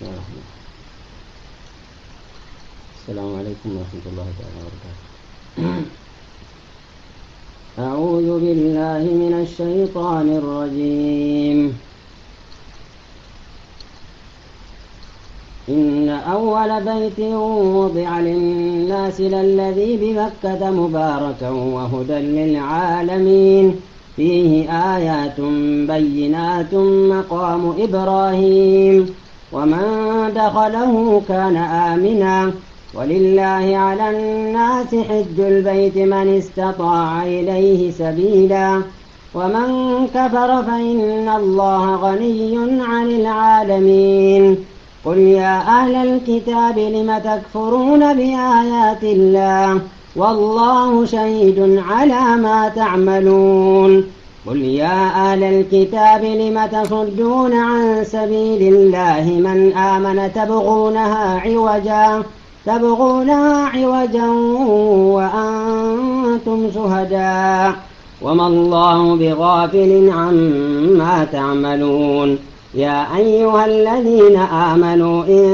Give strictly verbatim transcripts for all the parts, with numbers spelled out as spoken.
السلام عليكم ورحمة الله تعالى وبركاته. أعوذ بالله من الشيطان الرجيم. إن أول بيت وضع للناس للذي بمكة مباركا وهدى للعالمين فيه آيات بينات مقام إبراهيم ومن دخله كان آمنا ولله على الناس حج البيت من استطاع إليه سبيلا ومن كفر فإن الله غني عن العالمين قل يا أهل الكتاب لم تكفرون بآيات الله والله شهيد على ما تعملون قل يا أهل الكتاب لم تصدون عن سبيل الله من آمن تبغونها عوجا تبغونها عوجا وأنتم شهداء وما الله بغافل عما تعملون يا أيها الذين آمنوا إن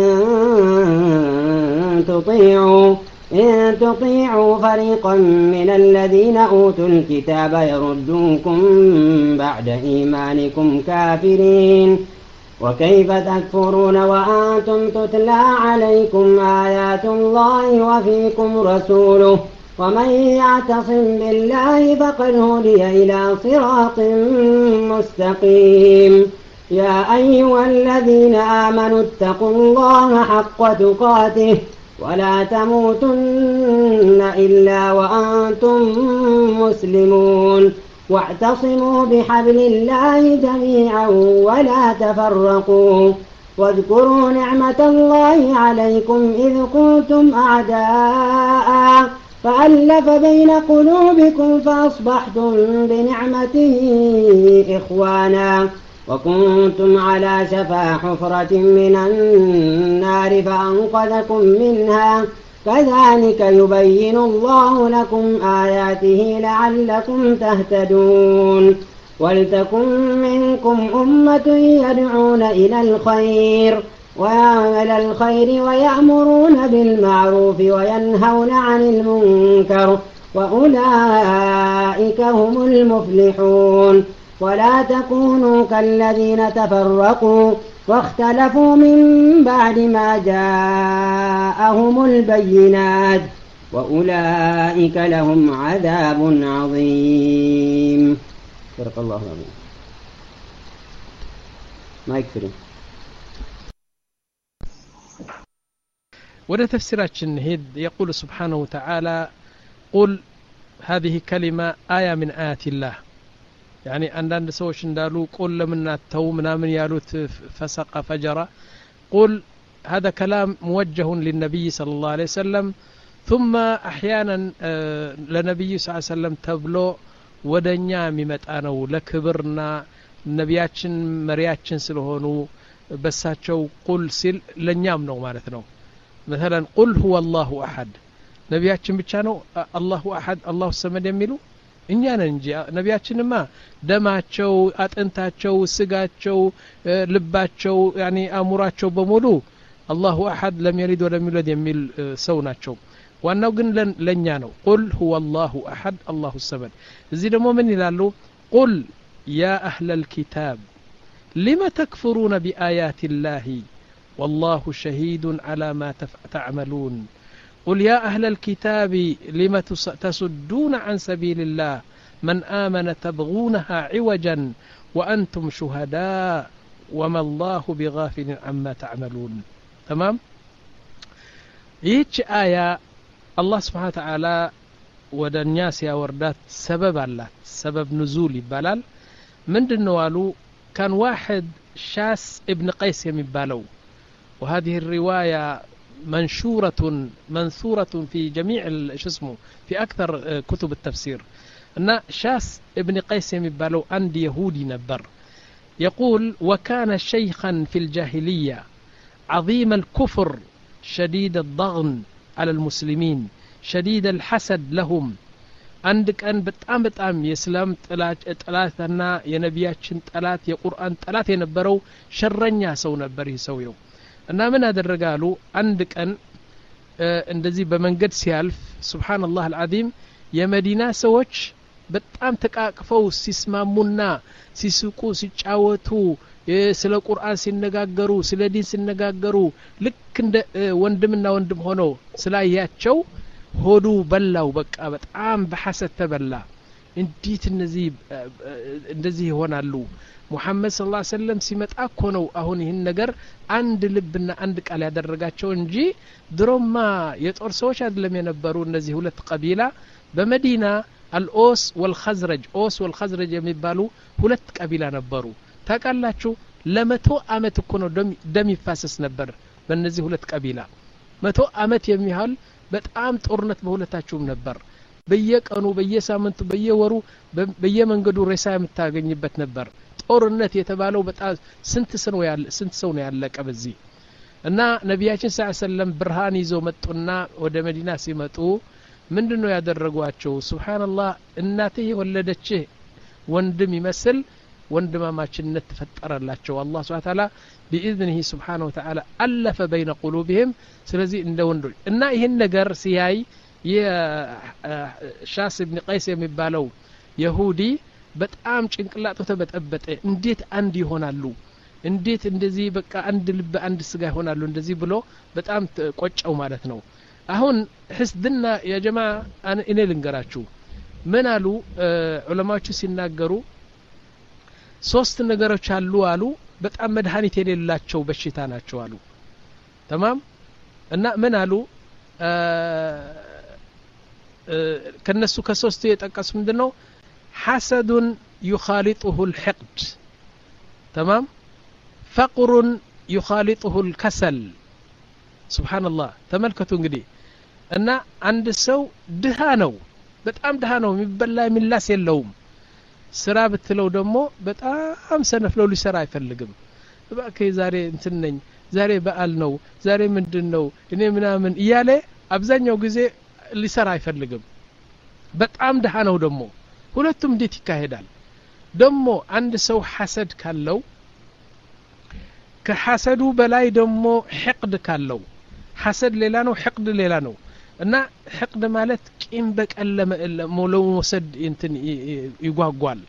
تطيعوا إن تطيعوا فريقا من الذين أوتوا الكتاب يردوكم بعد إيمانكم كافرين وكيف تكفرون وأنتم تتلى عليكم آيات الله وفيكم رسوله ومن يعتصم بالله فقد هدي إلى صراط مستقيم يا أيها الذين آمنوا اتقوا الله حق تقاته ولا تموتن إلا وأنتم مسلمون واعتصموا بحبل الله جميعا ولا تفرقوا واذكروا نعمة الله عليكم إذ كنتم أعداء فألف بين قلوبكم فأصبحتم بنعمته إخوانا وكنتم على شفا حفرة من النار فأنقذكم منها كذلك يبين الله لكم آياته لعلكم تهتدون ولتكن منكم أمة يدعون إلى الخير وإلى الخير ويأمرون بالمعروف وينهون عن المنكر وأولئك هم المفلحون ولا تكونوا كالذين تفرقوا واختلفوا من بعد ما جاءهم البينات وأولئك لهم عذاب عظيم. بارك الله فيكم. ما يكفي. وده تفسيرات النهيد يقول سبحانه وتعالى قل هذه كلمة آية من آيات الله يعني عندنا سوش اندالو قل لمن التو منا من يالوت فسق فجر قل هذا كلام موجه للنبي صلى الله عليه وسلم ثم أحيانا لنبي صلى الله عليه وسلم تبلو ودنيا ممتانو لكبرنا نبياتشن مرياتشن سلهونو بساتشو قل سل لنيام نو مالتنو مثلا قل هو الله أحد نبياتشن بتشانو الله أحد الله الصمد يميلو እኛ ነን እንጂ ነቢያችንማ ደማቸው አጥንታቸው ስጋቸው ልባቸው يعني አሙራቸው በሙሉ አላሁ አሐድ ለም የሊድ ወለም ይውለድ የሚል ሰው ናቸው ዋናው ግን ለኛ ነው ቁል ሁወ አላሁ አሐድ አላሁ ሰመድ እዚህ ደግሞ ምን ይላሉ ቁል ያ አህለል ኪታብ لم تكفرون بآيات الله والله شهيد على ما تعملون قل يا أهل الكتاب لم تصدون عن سبيل الله من آمن تبغونها عوجا وأنتم شهداء وما الله بغافل عما تعملون تمام يتش آية الله سبحانه وتعالى ودى الناس يا وردات سبب الله سبب نزول بلال من دنوالو كان واحد شاس ابن قيس يمبالو وهذه الرواية منشورة منثورة في جميع اسمه في أكثر كتب التفسير أن شاس ابن قيس يمبالو عند يهودي نبر يقول وكان شيخا في الجاهلية عظيم الكفر شديد الضغن على المسلمين شديد الحسد لهم عندك أن بتأم بتأم يسلم تلات تلاتنا ينبياتشن تلات يقرآن تلات ينبرو شرنيا سو نبره سويو እና ምን አደረጋሉ አንድ ቀን እንደዚህ በመንገድ ሲያልፍ ሱብሃንአላህ አልዓዚም የመዲና ሰዎች በጣም ተቃቅፈው ሲስማሙና ሲስቁ ሲጫወቱ ስለ ቁርአን ሲነጋገሩ ስለ ዲን ሲነጋገሩ ልክ እንደ ወንድምና ወንድም ሆነው ስላያቸው ሆዱ በላው በቃ በጣም በሐሰት ተበላ እንዴት እነዚህ እንደዚህ ይሆናሉ ሙሐመድ ሰለላሁ ዐለይሂ ወሰለም ሲመጣ እኮ ነው አሁን ይህን ነገር አንድ ልብና አንድ ቃል ያደረጋቸው እንጂ ድሮማ የጦር ሰዎች አይደለም የነበሩ እነዚህ ሁለት ቀቢላ በመዲና አልኦስ ወልኸዝረጅ ኦስ ወልኸዝረጅ የሚባሉ ሁለት ቀቢላ ነበሩ ታቃላችሁ ለመቶ አመት እኮ ነው ደም ይፋሰስ ነበር በእነዚህ ሁለት ቀቢላ መቶ አመት የሚያህል በጣም ጦርነት በሁለታቸውም ነበር በየቀኑ በየሳምንቱ በየወሩ በየመንገዱ ሬሳ የምታገኝበት ነበር ጦርነት የተባለው በጣም ስንት ሰው ያለ ስንት ሰው ነው ያለቀ በዚህ እና ነብያችን ሰለላሁ ዐለይሂ ወሰለም ብርሃን ይዘው መጡና ወደ መዲና ሲመጡ ምንድነው ያደረጓቸው ሱብሃንአላህ እናቴ ወለደች ወንድም ይመስል ወንድማማችነት ተፈጠረላቸው አላህ Subhanahu Wa Ta'ala بإذنه سبحانه وتعالى ألف بين قلوبهم ስለዚህ እንደ ወንዶች እና ይሄን ነገር ሲያይ የሻስ ኢብኑ ቀይስ የሚባለው ይሁዲ በጣም ጭንቅላቱ ተበጠበጠ እንዴት አንድ ይሆናሉ እንዴት እንደዚህ በቃ አንድ ልብ አንድ ስጋ ይሆናሉ እንደዚህ ብሎ በጣም ቆጨው ማለት ነው አሁን ህስድና ያ ጀማ እኔ ልንገራችሁ ምን አሉ ዑለማዎቹ ሲናገሩ ሶስት ነገሮች አሉ አሉ በጣም መድኃኒት የሌላቸው በሽታ ናቸው አሉ تمام እና ምን አሉ ከነሱ ከሶስቱ የጠቀሱ ምንድነው حسد يخالطه الحقد تمام فقر يخالطه الكسل سبحان الله ተመልከቱ እንግዲህ እና አንድ ሰው ድሃ ነው በጣም ድሃ ነው የሚበላ የሚላስ የለውም ስራ ብትለው ደግሞ በጣም ሰነፍ ነው ሊሰራ አይፈልግም በቃ ዛሬ እንትን ነኝ ዛሬ በዓል ነው ዛሬ ምንድነው እኔ ምናምን ይያለ አብዛኛው ጊዜ ሊሰራ አይፈልግም በጣም ድሃ ነው ደግሞ ሁለቱም እንዴት ይካሄዳል ደግሞ አንድ ሰው ሐሰድ ካለው ከሐሰዱ በላይ ደግሞ ሕቅድ ካለው ሐሰድ ሌላ ነው ሕቅድ ሌላ ነው እና ሕቅድ ማለት ቂም በቀል ለመውሰድ እንትን ይጓጓል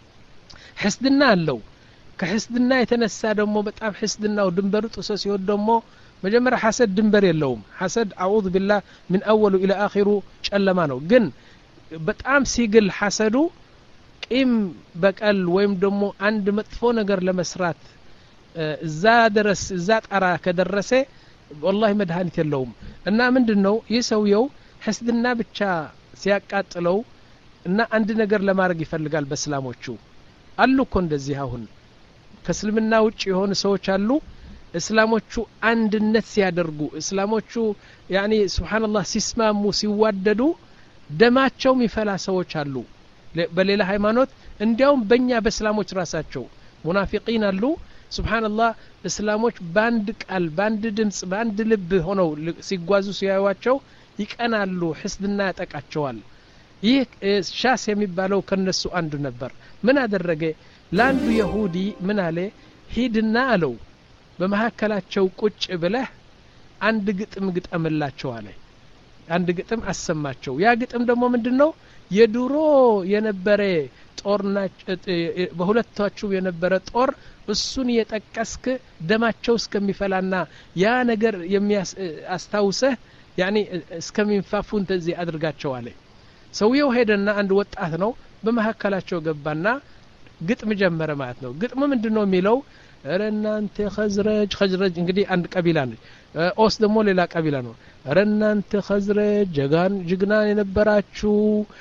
ሕስድና አለው ከሕስድና የተነሳ ደግሞ በጣም ሕስድናው ድንበሩ ጥሶ ሲወድ ደግሞ መጀመሪያ ሐሰድ ድንበር የለውም ሐሰድ አዑዙ ቢላህ من اول الى اخر ጨለማ ነው ግን በጣም ሲግል ሐሰዱ ቂም በቀል ወይም ደግሞ አንድ መጥፎ ነገር ለመስራት እዛ ድረስ እዛ ጣራ ከደረሰ والله መድኃኒት የለውም እና ምንድነው ይሰውየው ሕስድና ብቻ ሲያቃጥለው እና አንድ ነገር ለማድረግ ይፈልጋል በእስላሞቹ አሉ እኮ እንደዚህ አሁን ከእስልምና ውጭ የሆኑ ሰዎች አሉ እስላሞቹ አንድነት ሲያደርጉ እስላሞቹ ያኒ ሱብሃንአላህ ሲስማሙ ሲዋደዱ ደማቸው የሚፈላ ሰዎች አሉ በሌላ ሃይማኖት እንዲያውም በእኛ በእስላሞች ራሳቸው ሙናፊቂን አሉ ሱብሃንአላህ እስላሞች ባንድ ቃል ባንድ ድምጽ ባንድ ልብ ሆነው ሲጓዙ ሲያዩዋቸው ይቀናሉ ሕስድና ያጠቃቸዋል ይህ ሻስ የሚባለው ከነሱ አንዱ ነበር ምን አደረገ ላንዱ ይሁዲ ምን አለ ሂድና አለው በመሐከላቸው ቁጭ ብለህ አንድ ግጥም ግጠምላቸው አለ አንድ ግጥም አሰማቸው ያ ግጥም ደግሞ ምንድነው የድሮ የነበረ ጦርና በሁለታቸው የነበረ ጦር እሱን የጠቀስክ ደማቸው እስከሚፈላና ያ ነገር የሚያስታውሰህ ያኒ እስከሚንፋፉ እንደዚህ አድርጋቸው አለ ሰውየው ሄደና አንድ ወጣት ነው በመሐከላቸው ገባና ግጥም ጀመረ ማለት ነው ግጥሙ ምንድነው የሚለው ረናንተ ኸዝረጅ ኸዝረጅ እንግዲህ አንድ ቀቢላ ነው ኦስ ደግሞ ሌላ ቀቢላ ነው ረናንተ ኸዝረጅ ጀጋን ጅግና የነበራችሁ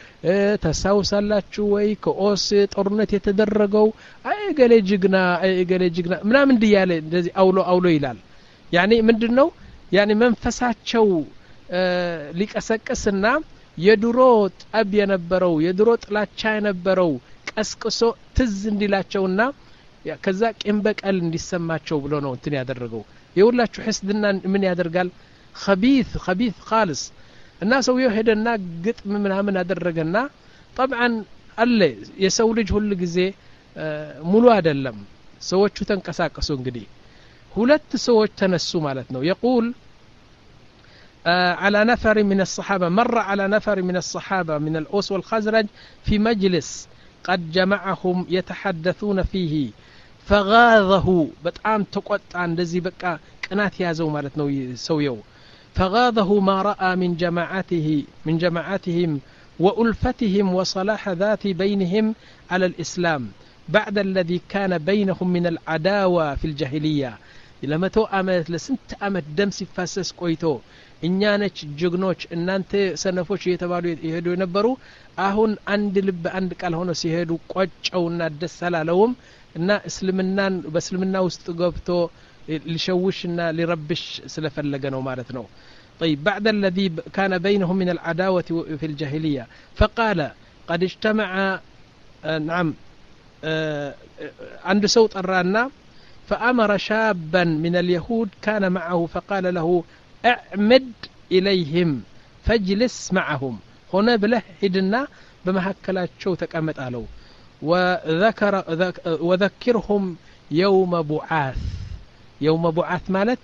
ተሳውሳላችሁ ወይ ከኦስ ጦርነት የተደረገው አይ ገሌ ጅግና አይ ገሌ ጅግና ምናምን እንዲያለ እንደዚህ አውሎ አውሎ ይላል ያኒ ምንድነው ያኒ መንፈሳቸው ሊቀሰቅስና የድሮ ጠብ የነበረው የድሮ ጥላቻ የነበረው ቀስቅሶ ትዝ እንዲላቸውና ከዛ ቂም በቀል እንዲሰማቸው ብሎ ነው እንትን ያደረገው የሁላችሁ ሕስድና ምን ያደርጋል خبيث خبيث خالص እና ሰውየው ሄደና ግጥም ምናምን አደረገና طبعا አለ የሰው ልጅ ሁሉ ጊዜ ሙሉ አይደለም ሰዎቹ ተንቀሳቀሱ እንግዲህ ሁለት ሰዎች ተነሱ ማለት ነው يقول آه على نفر من الصحابة مر على نفر من الصحابة من الأوس والخزرج في مجلس قد جمعهم يتحدثون فيه فغاضه بتعام تقطع እንደዚህ በቃ ቅናት ያዘው ማለት ነው ሰውየው فغاضه ما رأى من جماعته من جماعتهم وألفتهم وصلاح ذات بينهم على الإسلام بعد الذي كان بينهم من العداوة في الجاهلية لما تو أمت لسنت أمت دم سفاسس ቆይቶ እኛ ነች ጀግኖች እናንተ ሰነፎች እየተባሉ ይሄዱ የነበሩ አሁን አንድ ልብ አንድ ቃል ሆኖ ሲሄዱ ቆጨውና ደሰላለውም እና እስልምናን በእስልምና ውስጥ ገብቶ ሊሸውሽና ሊረብሽ ስለፈለገ ነው ማለት ነው طيب بعد الذي كان بينهم من العداوة في الجاهلية فقال قد اجتمع نعم عند صوت الرانا فأمر شابا من اليهود كان معه فقال له اعمد إليهم فاجلس معهم هنا بله هدنا بمحكلاتشو تقامت آلو وذكر وذكرهم يوم بعاث يوم بعاث مالت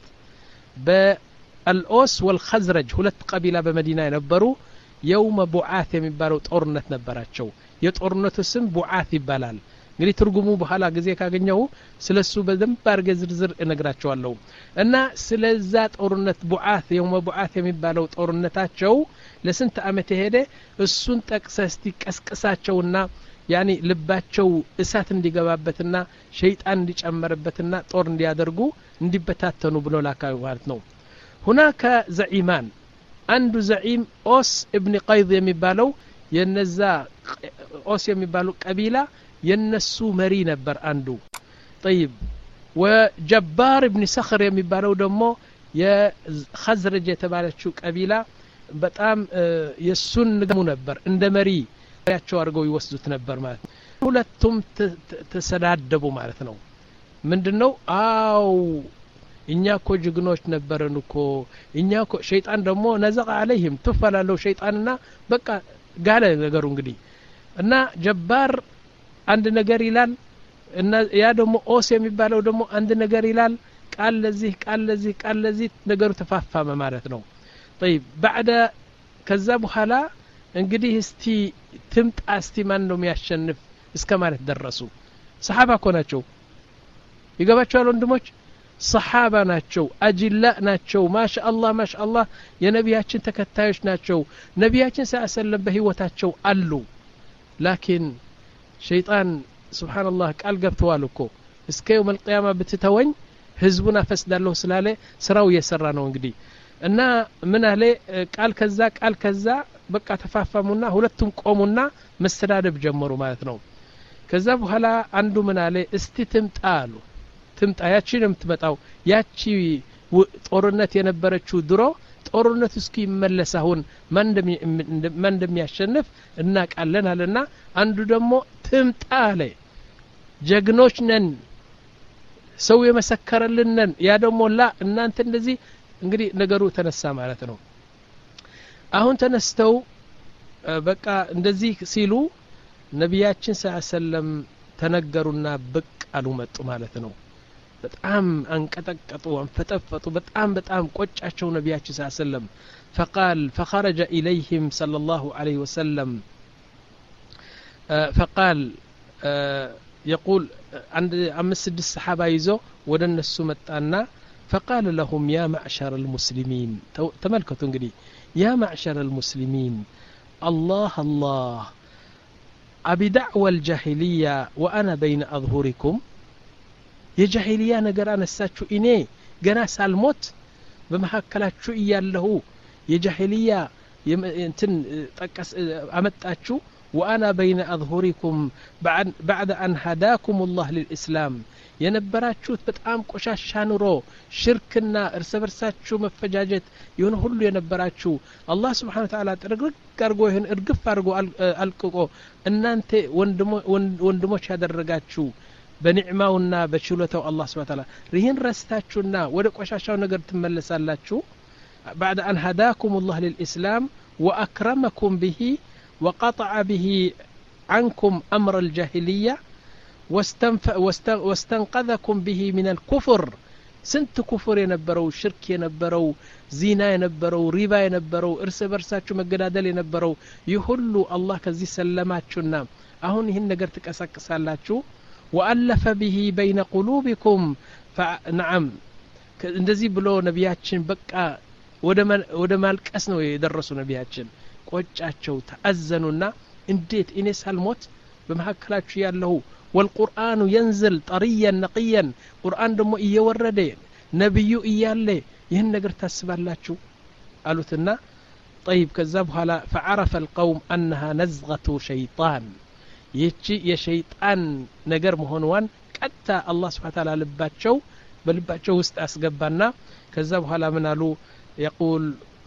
بالأوس والخزرج هلت قبيلة بمدينة ينبروا يوم بعاث يمبالو طورنت نبراتشو يطورنت اسم بعاث يبالال እንግዲህ ትርጉሙ በኋላ ጊዜ ካገኘው ስለሱ በደንብ አርገ ዝርዝር እነግራቸዋለሁ እና ስለዛ ጦርነት ቡዓት የውመ ቡዓት የሚባለው ጦርነታቸው ለስንት አመት ሄደ እሱን ጠቅሰስቲ ቀስቀሳቸውና ያኒ ልባቸው እሳት እንዲገባበትና ሸይጣን እንዲጨመርበትና ጦር እንዲያደርጉ እንዲበታተኑ ብሎ ላካው ማለት ነው هناك زعيمان አንዱ زعيم ኦስ ኢብኑ ቀይድ የሚባለው የነዛ ኦስ የሚባለው ቀቢላ የነሱ መሪ ነበር አንዱ طيب وجبار ابن صخر የሚባለው ደግሞ የኸዝረጅ የተባለችው ቀቢላ በጣም የሱን ንገሙ ነበር እንደ መሪ ያቸው አርገው ይወስዱት ነበር ማለት ሁለቱም ተሰዳደቡ ማለት ነው ምንድነው አው እኛኮ ጅግኖች ነበርን እኮ እኛኮ ሸይጣን ደግሞ ነዘቀ عليهم ተፈላለው ሸይጣንና በቃ ጋለ ነገሩ እንግዲህ እና ጀባር አንድ ነገር ይላል እና ያ ደግሞ ኦስ የሚባለው ደግሞ አንድ ነገር ይላል ቃል ለዚህ ቃል ለዚህ ቃል ለዚህ ነገሩ ተፋፋመ ማለት ነው طيب بعد ከዛ በኋላ እንግዲህ እስቲ ትምጣ እስቲ ማን ነው የሚያሸንፍ እስከ ማለት ደረሱ ሰሃባ ኮናቸው ይገባቸዋል ወንድሞች ሰሃባ ናቸው አጅላ ናቸው ማሻአላህ ማሻአላህ የነቢያችን ተከታዮች ናቸው ነቢያችን ሰለላሁ በህይወታቸው አሉ ላኪን ሸይጣን ሱብሃንአላህ ቃል ገብተዋል እኮ እስከ يوم القيامه ብትተወኝ ህዝቡን አፈስዳለሁ ስላለ ስራው እየሰራ ነው እንግዲህ እና ምን አለ ቃል ከዛ ቃል ከዛ በቃ ተፋፋሙና ሁለቱም ቆሙና መስተዳደብ ጀመሩ ማለት ነው ከዛ በኋላ አንዱ ምን አለ እስቲ ትምጣ አሉ ትምጣ ያቺ ነው የምትመጣው ያቺ ጦርነት የነበረችው ድሮ ጦርነት እስኪ ይመለሳውን ማን እንደሚያሸንፍ እናቃለን አለና አንዱ ደግሞ ትምጣ አለ ጀግኖች ነን ሰው የመሰከረልን ነን ያ ደግሞ ላ እናንተ እንደዚህ እንግዲህ ነገሩ ተነሳ ማለት ነው አሁን ተነስተው በቃ እንደዚህ ሲሉ ነቢያችን ሰለላሁ ተነገሩና ብቅ አሉ መጡ ማለት ነው በጣም አንቀጠቀጡ አንፈጠፈጡ በጣም በጣም ቆጫቸው ነቢያችን ሰለላሁ فقال فخرج إليهم صلى الله عليه وسلم فقال يقول عند أمس سد الصحابة يزو ودن السمتانا فقال لهم يا معشر المسلمين تملكتوا انقدي يا معشر المسلمين الله الله أبي دعوى الجاهلية وأنا بين أظهركم የጃሂሊያ ነገር አነሳችሁ እኔ ገና ሳልሞት በመሐከላችሁ እያለሁ የጃሂሊያ እንትን ጠቀስ አመጣችሁ وانا بين اظهركم بعد بعد ان هداكم الله للاسلام የነበራችሁት በጣም ቆሻሻ ኑሮ ሽርክና እርስ በርሳችሁ መፈጃጀት ይሁን ሁሉ የነበራችሁ አላህ Subhanahu Wa Ta'ala ጥርግርግ አርጎ ይሁን እርግፍ አርጎ አልቅቆ እናንተ ወንድሞች ያደረጋችሁ በኒዕማውና በችሎታው አላህ Subhanahu Wa Ta'ala ይህን ረስታችሁና ወደ ቆሻሻው ነገር ትመለሳላችሁ بعد ان هداكم الله للاسلام واكرمكم به وقطع به عنكم امر الجاهليه واستنقذكم به من الكفر ስንት ኩፍር የነበረው ሽርክ የነበረው ዚና የነበረው ሪባ የነበረው እርስ በርሳችሁ መገዳደል የነበረው ይሁሉ አላህ ከዚህ ሰለማችሁና አሁን ይህን ነገር ተቀሰቅሳላችሁ ወአለፈ به بين قلوبكم فنعم እንደዚህ ብሎ ነቢያችን በቃ ወደ ወደ ማልቀስ ነው የደረሱ ነቢያችን ቆጫቸው ተአዘኑና እንዴት እኔ ሳልሞት በመሐከላችሁ ያለው والقرآن ينزل طريا نقيا قرآن ደሞ እየወረደ ነብዩ እያለ ይህን ነገር ታስባላችሁ አሉትና طيب ከዛ በኋላ فعرف القوم أنها نزغة شيطان ይቺ የሸይጣን ነገር መሆኗን ቀጥታ አላህ Subhanahu Wa Ta'ala ልባቸው በልባቸው ውስጥ አስገባና ከዛ በኋላ ምን አሉ يقول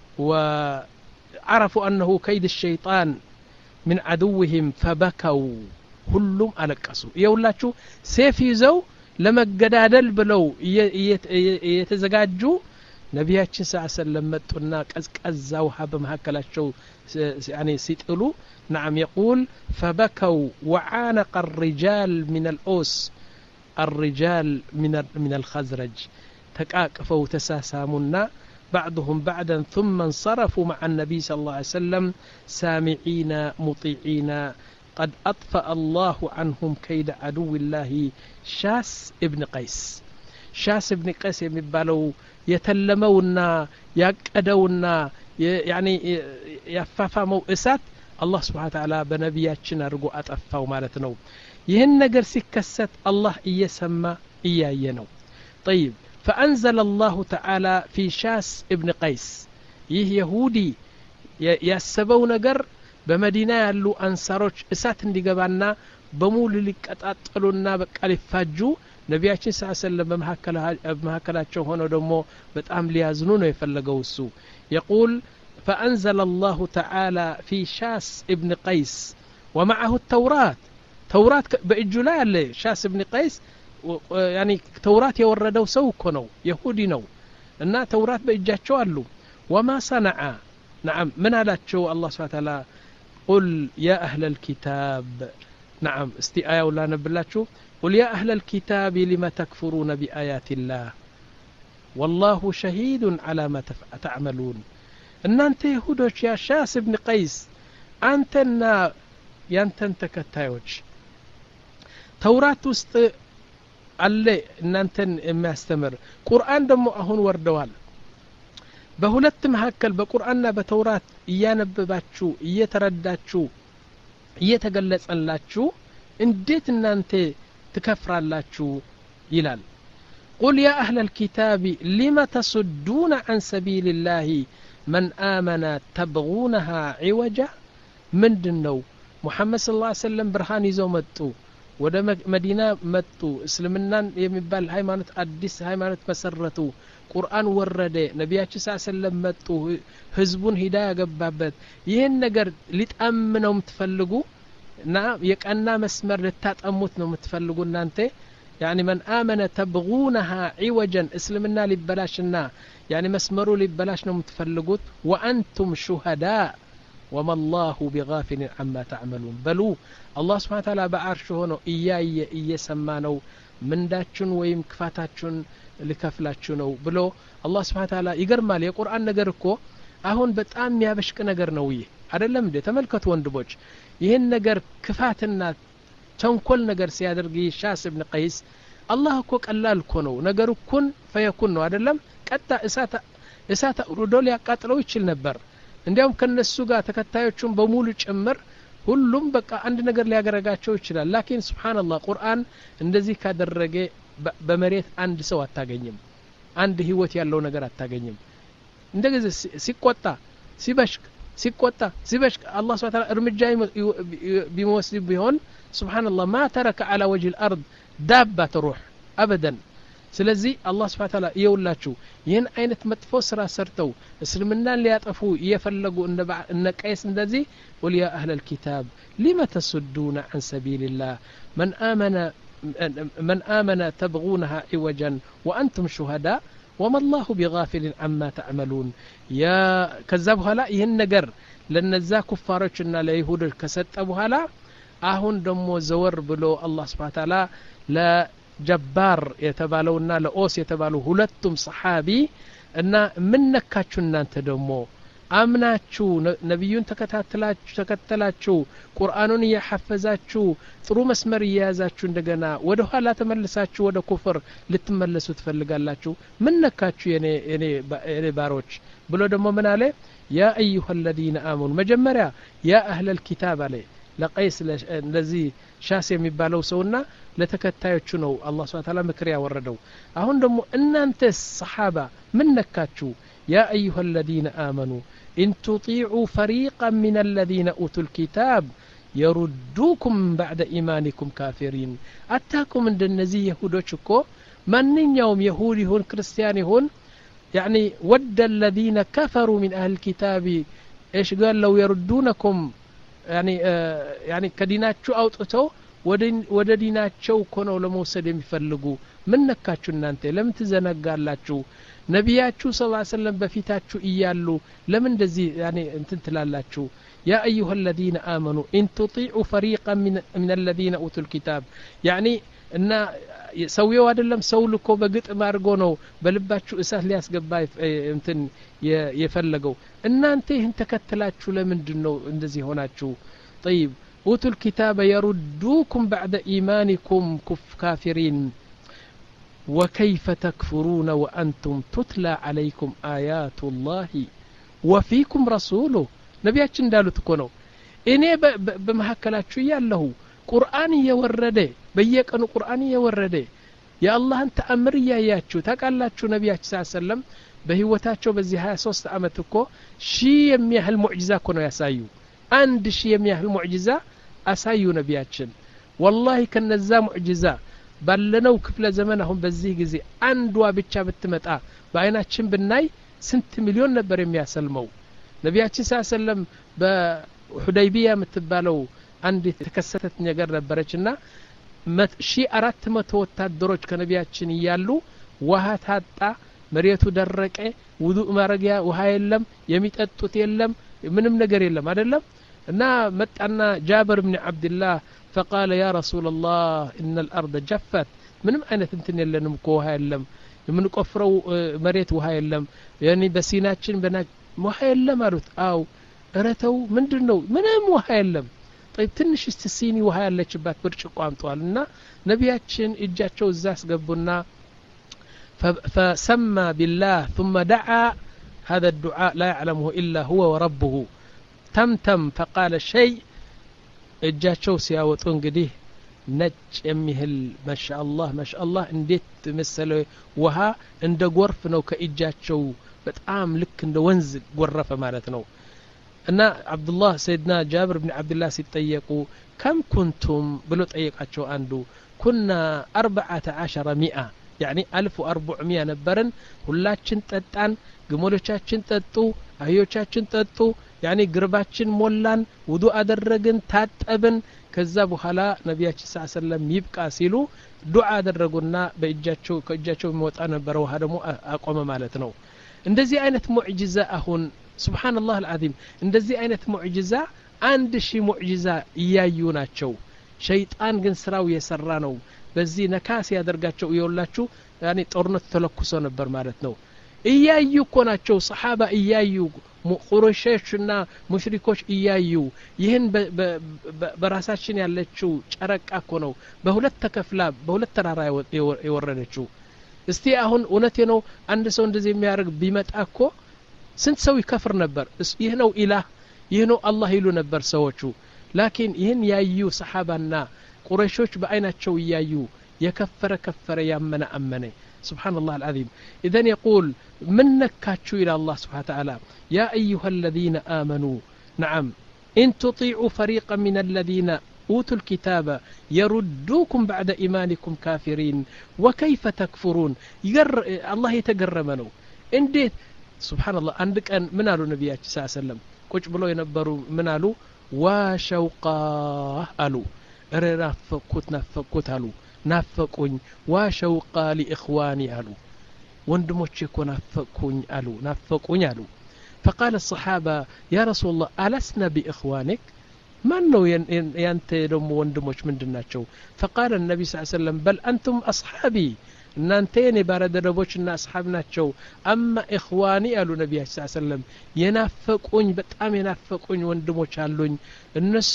وعرفوا أنه كيد الشيطان من عدوهم فبكوا ሁሉም አለቀሱ ይውላችሁ ሴፍ ይዘው ለመገዳደል ብለው የተዘጋጁ ነቢያችን ሰለላሁ መጡና ቀዝቀዛ ውሃ በመሐከላቸው يعني ሲጥሉ نعم يقول فبكوا وعانق الرجال من الأوس الرجال من من الخزرج تقاقفوا تساسامنا بعضهم بعدا ثم انصرفوا مع النبي صلى الله عليه وسلم سامعين مطيعين قد أطفأ الله عنهم كيد عدو الله شاس ابن قيس شاس ابن قيس የሚባለው የተለመውና ያቀደውና يعني ያፋፋመው እሳት አላህ Subhanahu Wa Ta'ala በነቢያችን አድርጎ አጠፋው ማለት ነው ይህን ነገር ሲከሰት አላህ እየሰማ እያየ ነው طيب فأنزل الله تعالى في شاس ابن قيس ይህ ይሁዲ ያሰበው ነገር በመዲና ያሉ አንሳሮች እሳት እንዲገባና በሙሉ ሊቀጣጠሉና በቃ ሊፋጁ ነቢያችን ሰለላሁ ዐለይሂ ወሰለም በመሐከላቸው ሆነው ደግሞ በጣም ሊያዝኑ ነው የፈለገው እሱ يقول فأنزل الله تعالى في شاس ابن قيس ومعه التوراة توراة بإجو لا ያለ شاس ابن قيس يعني توراة የወረደው ሰው እኮ ነው ይሁዲ ነው እና توراة በእጃቸው አሉ وما صنع نعم من አላቸው الله سبحانه وتعالى قل يا أهل الكتاب نعم استي آية ولا نبلاتشو قل يا أهل الكتاب لما تكفرون بآيات الله والله شهيد على ما تعملون إن أنت يهودوش يا شاس بن قيس أنتنا ينتن تكتايوش توراة است علي إن أنتن ما استمر قرآن دمو أهون وردوال በሁለት መሐከል በቁርአንና በተውራት እያነበባችሁ እየተረዳችሁ እየተገለጸላችሁ እንዴት እናንተ ትከፍራላችሁ ይላል قل يا أهل الكتاب لما تصدون عن سبيل الله من آمن تبغونها عوجا ምንድነው ሙሐመድ ሰለላሁ ዐለይሂ ወሰለም ብርሃን ይዘው መጡ ወደ መዲና መጡ እስልምናን የሚባል ሃይማኖት አዲስ ሃይማኖት መሰረቱ ቁርአን ወረደ ነቢያችን ሰለላሁ ዐለይሂ ወሰለም መጡ ህዝቡን ሂዳያ ገባበት ይሄን ነገር ሊጣምነው የምትፈልጉ እና የቀና መስመር ልታጠሙት ነው የምትፈልጉ እናንተ يعني من آمن تبغونها عوجا اسلمنا لبلاشنا يعني مسمروا لبلاش ነው የምትፈልጉት وأنتم شهداء وما الله بغافل عما تعملون بلو الله سبحانه وتعالى بعرشه ሆኖ እያየ እየሰማነው ምንዳችሁን ወይም ክፋታችሁን ልከፍላችሁ ነው ብሎ አላህ Subhanahu Wa Ta'ala ይገርማል የቁርአን ነገር እኮ አሁን በጣም ያበሽቅ ነገር ነው ይሄ አይደለም እንዴ ተመልከቱ ወንድሞች ይሄን ነገር ክፋትና ተንኮል ነገር ሲያደርግ ሻስ ኢብኑ ቀይስ አላህ እኮ ቀላል እኮ ነው ነገሩ ኩን ፈየኩን ነው አይደለም ቀጣ እሳት እሳት ሩዶል ያቃጥለው ይችል ነበር እንዲያውም ከነሱ ጋር ተከታዮቹን በሙሉ ጭምር ሁሉም በቃ አንድ ነገር ሊያገረጋቸው ይችላል ላኪን ሱብሃንአላህ ቁርአን እንደዚህ ካደረገ በመሬት አንድ ሰው አታገኝም አንድ ህይወት ያለው ነገር አታገኝም እንደዚህ ሲቆጣ ሲበሽቅ ሲቆጣ ሲበሽቅ አላህ Subhanahu Wa Ta'ala እርምጃ ቢሞስድ ቢሆን ሱብሃንአላህ ما ترك على وجه الارض دابة تروح ابدا ስለዚህ አላህ Subhanahu Wa Ta'ala ይውላችሁ ይሄን አይነት መጥፎ ስራ ሰርተው እስልምናን ሊያጠፉ እየፈለጉ እነ ቀይስ እንደዚህ قل يا اهل الكتاب لما تصدون عن سبيل الله من آمن من آمن تبغونها عوجا وأنتم شهداء وما الله بغافل عما تعملون يا كذب هلا ይሄን ነገር ለነዛ ኩፋሮችና ለይሁዶች ከሰጠ በኋላ አሁን ደሞ ዘወር ብሎ አላህ Subhanahu Wa Ta'ala ለ ጀባር የተባለውና ለኦስ የተባለው ሁለቱም ሰሓቢ እና ምን ነካችሁ እናንተ ደግሞ አምናችሁ ነብዩን ተከታተላችሁ ተከተላችሁ ቁርአኑን ያሐፈዛችሁ ጥሩ መስመር ይያዛችሁ እንደገና ወደ ኋላ ተመልሳችሁ ወደ ኩፍር ልትመለሱ ትፈልጋላችሁ ምን ነካችሁ የኔ የኔ የኔ ባሮች ብሎ ደግሞ ምን አለ ያ ايها الذين امنوا መጀመሪያ ያ اهل الكتاب አለ ለቀይስ ለዚህ ሻስ የሚባለው ሰውና ለተከታዮቹ ነው አላህ Subhanahu Wa Ta'ala ምክር ያወረደው አሁን ደግሞ እናንተ ሰሃባ ምን ነካችሁ يا أيها الذين آمنوا إن تطيعوا فريقا من الذين أوتوا الكتاب يردوكم بعد إيمانكم كافرين أتاكم من النزي يهودوشكو من يوم يهودي هون كريستياني هون يعني ود الذين كفروا من أهل الكتاب إيش قال لو يردونكم يعني آه يعني كديناتشو أوتوتو ወደ ዲናቸው ኮነው ለመውሰድ የሚፈልጉ ምን ነካችሁ እናንተ ለምን ትዘነጋላችሁ ነብያችሁ ሰለላሁ ዐለይሂ ወሰለም በፊታችሁ እያሉ ለምን እንደዚህ يعني እንትን ትላላችሁ يا ايها الذين امنوا ان تطيعوا فريقا من من الذين اوتوا الكتاب يعني እና ሰውየው አይደለም ሰው ልኮ በግጥም አድርጎ ነው በልባችሁ እሳት ሊያስገባ እንትን የፈለገው እናንተ ይህን ተከትላችሁ ለምንድን ነው እንደዚህ ሆናችሁ طيب أوتوا الكتاب يردوكم بعد إيمانكم كف كافرين وكيف تكفرون وأنتم تتلى عليكم آيات الله وفيكم رسوله نبياتشن دالو تكونوا إني بمهكلاتشو يالله قرآن يورده بيكأنو قرآن يورده يا الله أنت أمر ياياتشو تاكالاتشو نبياتش صلى الله عليه وسلم بهوتاتشو بزي هاي سوست أمتكو شي يميح المعجزة كونو يسايو عند شي يميح المعجزة أسايو نبياتشن والله كنزا معجزة ባለነው ክፍለ ዘመን አሁን በዚህ ጊዜ አንዷ ብቻ ብትመጣ በአይናችን ብናይ ስንት ሚሊዮን ነበር የሚያሰልመው ነብያችን ሰለላም በሁዳይቢያ የምትባለው አንድ የተከሰተት ነገር ነበረችና ሺህ አራት መቶ ወታደሮች ከነብያችን ይያሉ ውሃ ታጣ መሬቱ ደረቀ ውዱእ ማረጊያ ውሃ የለም የሚጠጡት የለም ምንም ነገር የለም አይደለም እና መጣና ጃብር ኢብኑ አብዱላህ فقال يا رسول الله إن الأرض جفت منم أين تنتني لنا مكوها يلم من قفروا مريت وها يلم يعني بسيناتشن بنا وها يلم أروت أو أرتو من دنو منم وها يلم طيب تنش استسيني وها يلا شبات برشقوا عم طوالنا نبياتشن إجاتشو الزاس قبلنا فسمى بالله ثم دعا هذا الدعاء لا يعلمه إلا هو وربه تمتم فقال شيء እጃቸው ሲያወጡ እንግዲህ ነጭ የሚህል ማሻአላህ ማሻአላህ እንዴት መሰለ ውሃ እንደ ጎርፍ ነው ከእጃቸው በጣም ልክ እንደ ወንዝ ጎረፈ ማለት ነው እና አብዱላህ ሰይድና ጃብር ኢብኑ አብዱላህ ሲጠየቁ ከም ኩንቱም ብሎ ጠየቃቸው አንዱ ኩና አርባዓተ ዐሸረ ሚአ يعني ألف وأربعمائة ነበርን ሁላችን ጠጣን ግሞሎቻችን ጠጡ አህዮቻችን ጠጡ يعني ግርባችን ሞላን ውዱእ አደረግን ታጠብን ከዛ በኋላ ነብያችን ሰለላሁ ዐለይሂ ወሰለም ይብቃ ሲሉ ዱዓ አደረጉና በእጃቸው ከእጃቸው የሚወጣ ነበር ውሃ ደግሞ አቆመ ማለት ነው እንደዚህ አይነት ሙዕጂዛ አሁን ሱብሃንአላህ አልዓዚም እንደዚህ አይነት ሙዕጂዛ አንድ ሺህ ሙዕጂዛ ይያዩ ናቸው ሸይጣን ግን ስራው የሰራ ነው በዚህ ነካስ ያደርጋቸው ይወላችሁ يعني ጦርነት ተለኩሶ ነበር ማለት ነው እያዩ እኮ ናቸው ሰሃባ እያዩ ቁረይሽና ሙሽሪኮች እያዩ ይህን በራሳችን ያለችው ጨረቃ እኮ ነው በሁለት ተከፍላ በሁለት ተራራ የወረደችው እስቲ አሁን እውነቴ ነው አንድ ሰው እንደዚህ የሚያርግ ቢመጣ እኮ ስንት ሰው ይከፍር ነበር ይህ ነው ኢላህ ይህ ነው አላህ ይሉ ነበር ሰዎቹ ላኪን ይህን ያዩ ሰሃባና ቁረይሾች በአይናቸው እያዩ የከፈረ ከፈረ ያመነ አመነ سبحان الله العظيم إذن يقول من نكاتشو إلى الله سبحانه وتعالى يا أيها الذين آمنوا نعم إن تطيعوا فريقا من الذين أوتوا الكتاب يردوكم بعد إيمانكم كافرين وكيف تكفرون يقر الله يتقرمنوا انديت سبحان الله عندك أن منالو نبيات صلى الله عليه وسلم كوش بلو ينبروا منالو وشوقاه ألو أرنا فكوتنا فكوت ألو نافقوني وشوقا لإخواني ألو وندموش يكون نافقوني ألو نافقوني ألو فقال الصحابة يا رسول الله ألسنا بإخوانك ማን ነው ያንተ ደሞ ወንድሞች ምንድናቸው فقال النبي صلى الله عليه وسلم بل انتم اصحابي እናንተ የኔ ባረደረቦችና አስሐብ ናቸው አማ ኢኽዋኒ አሉ ነብዩ ሰለላሁ ዐለይሂ ወሰለም የናፈቁኝ በጣም የናፈቁኝ ወንድሞች አሉኝ እነሱ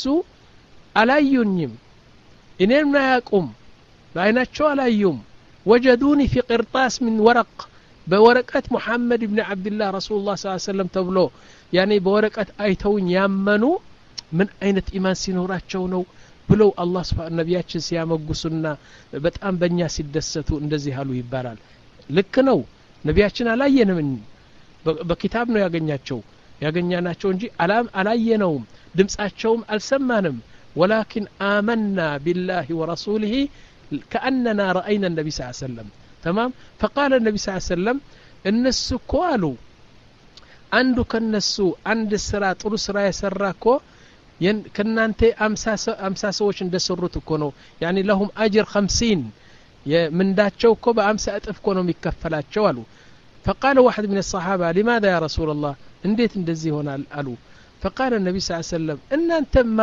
አላዩኝም እኔን ማያቁም ባይናቸው አላዩም وجدوني في قرطاس من ورق بورقه محمد ابن عبد الله رسول الله صلى الله عليه وسلم تبلو يعني بورقه አይተውኝ ያመኑ ምን አይነት ኢማን ሲኖራቸው ነው ብለው አላህ Subhanahu ነብያችን ሲያመጉሱና በጣም በእኛ ሲደሰቱ እንደዚህ ያሉ ይባላል ልክ ነው ነብያችን አላየንም በኪታብ ነው ያገኛቸው ያገኛናቸው እንጂ አላም አላየነውም ድምጻቸውም አልሰማንም ولكن آمنا بالله ورسوله كأننا رأينا النبي صلى الله عليه وسلم تمام فقال النبي صلى الله عليه وسلم الناس قالوا አንዱ ከነሱ አንድ ስራ ጥሩ ስራ የሰራኮ ከናንተ አምሳ ሰዎች እንደሰሩት እኮ ነው يعني لهم اجر خمسين የምንዳቸው እኮ በ50 እጥፍ እኮ ነው የሚከፈላቸው አሉ فقال واحد من الصحابه لماذا يا رسول الله እንዴት እንደዚህ ይሆናል አሉ فقال النبي صلى الله عليه وسلم እናንተማ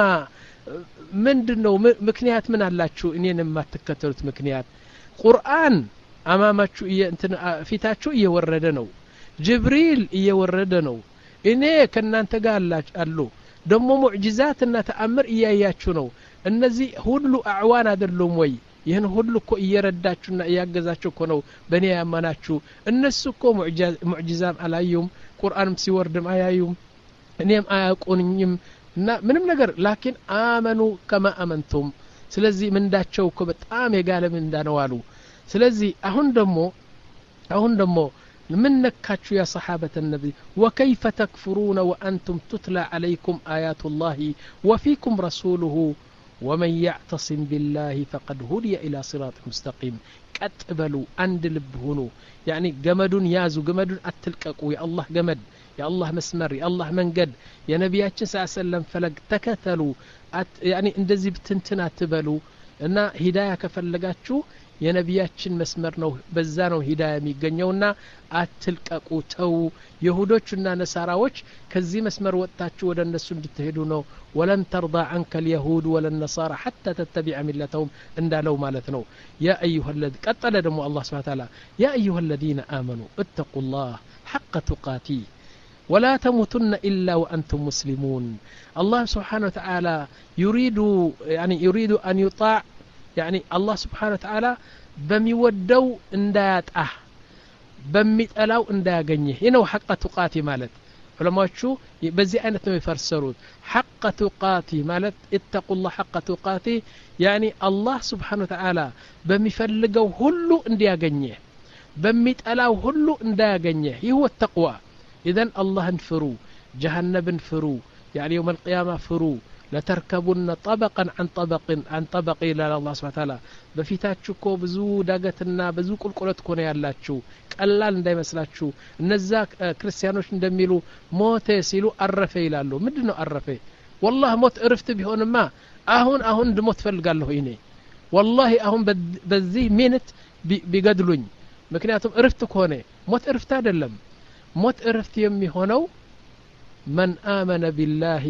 ምንድነው ምክንያት ምን አላችሁ እኔን የማትከተሉት ምክንያት ቁርአን አማማችሁ እንትን ፊታችሁ እየወረደ ነው ጅብሪል እየወረደ ነው እኔ ከናንተ ጋር አሉ ደሞ ሙዕጂዛትና ተአምር እያያችሁ ነው እነዚህ ሁሉ አዕዋን አይደሉም ወይ ይሄን ሁሉ እኮ እየረዳችሁና እያገዛችሁ እኮ ነው በእኔ ያመናችሁ እነሱ እኮ ሙዕጂዛም አላዩም ቁርአንም ሲወርድም አያዩም እኔም አያውቁኝም እና ምንም ነገር ላኪን አመኑ ከማ አመንቱም ስለዚህ ምንዳቸው እኮ በጣም የጋለ ምንዳ ነው አሉ ስለዚህ አሁን ደሞ አሁን ደሞ من نكاتشو يا صحابة النبي وكيف تكفرون وأنتم تتلى عليكم آيات الله وفيكم رسوله ومن يعتصم بالله فقد هدي إلى صراط مستقيم كتبلوا عند لبهنو يعني جمدون يازو جمدون أتلققوا يا الله جمد يا الله مسمر يا الله منقد يا نبياتنا صلى الله عليه وسلم فلق تكتلوا يعني اندزي بتنتنا تبلوا إن هداية كفلقاتشو የነብያችን መስመር ነው በዛ ነው ሂዳያ የሚገኘውና አትልቀቁ ተው ይሁዶችና ነሳራዎች ከዚህ መስመር ወጣችሁ ወደ እነሱ እንድትሄዱ ነው ወለን ተርዳ عنك اليهود ولا النصارى حتى تتبع ملتهم እንዳለው ማለት ነው يا ايها الذين ቀጠለ ደግሞ አላህ Subhanahu Wa Ta'ala يا ايها الذين امنوا اتقوا الله حق تقاته ولا تموتن الا وانتم مسلمون الله سبحانه وتعالى يريد يعني يريد ان يطاع يعني الله سبحانه وتعالى بميودو اندايطاه بميطلاو انداغنيه ينو حق تقاتي مالت علماءዎቹ በዚህ አይነት ነው ይፈርሰሩት حق تقاتي ማለት اتقوا الله حق تقاتي يعني الله سبحانه وتعالى በሚፈልገው ሁሉ እንዲያገኘህ በሚጠላው ሁሉ እንዳያገኘህ ይህ هو التقوى اذا الله انفروا جهنم انفروا يعني يوم القيامه فروا لتركبون طبقا عن طبق عن طبق الى الله سبحانه وتعالى በፊታችሁ እኮ ብዙ ዳገትና ብዙ ቁልቁለት እኮ ነው ያላችሁ ቀላል እንዳይመስላችሁ እነዛ ክርስቲያኖች እንደሚሉ ሞተ ሲሉ አረፈ ይላሉ ምንድነው አረፈ والله ሞት እርፍት ቢሆንማ አሁን አሁን ድሞት ፈልጋለሁ እኔ والله አሁን በዚህ ሚኒት ቢገድሉኝ ምክንያቱም እርፍት ከሆነ ሞት እርፍት አይደለም ሞት እርፍት የሚሆነው من آمن بالله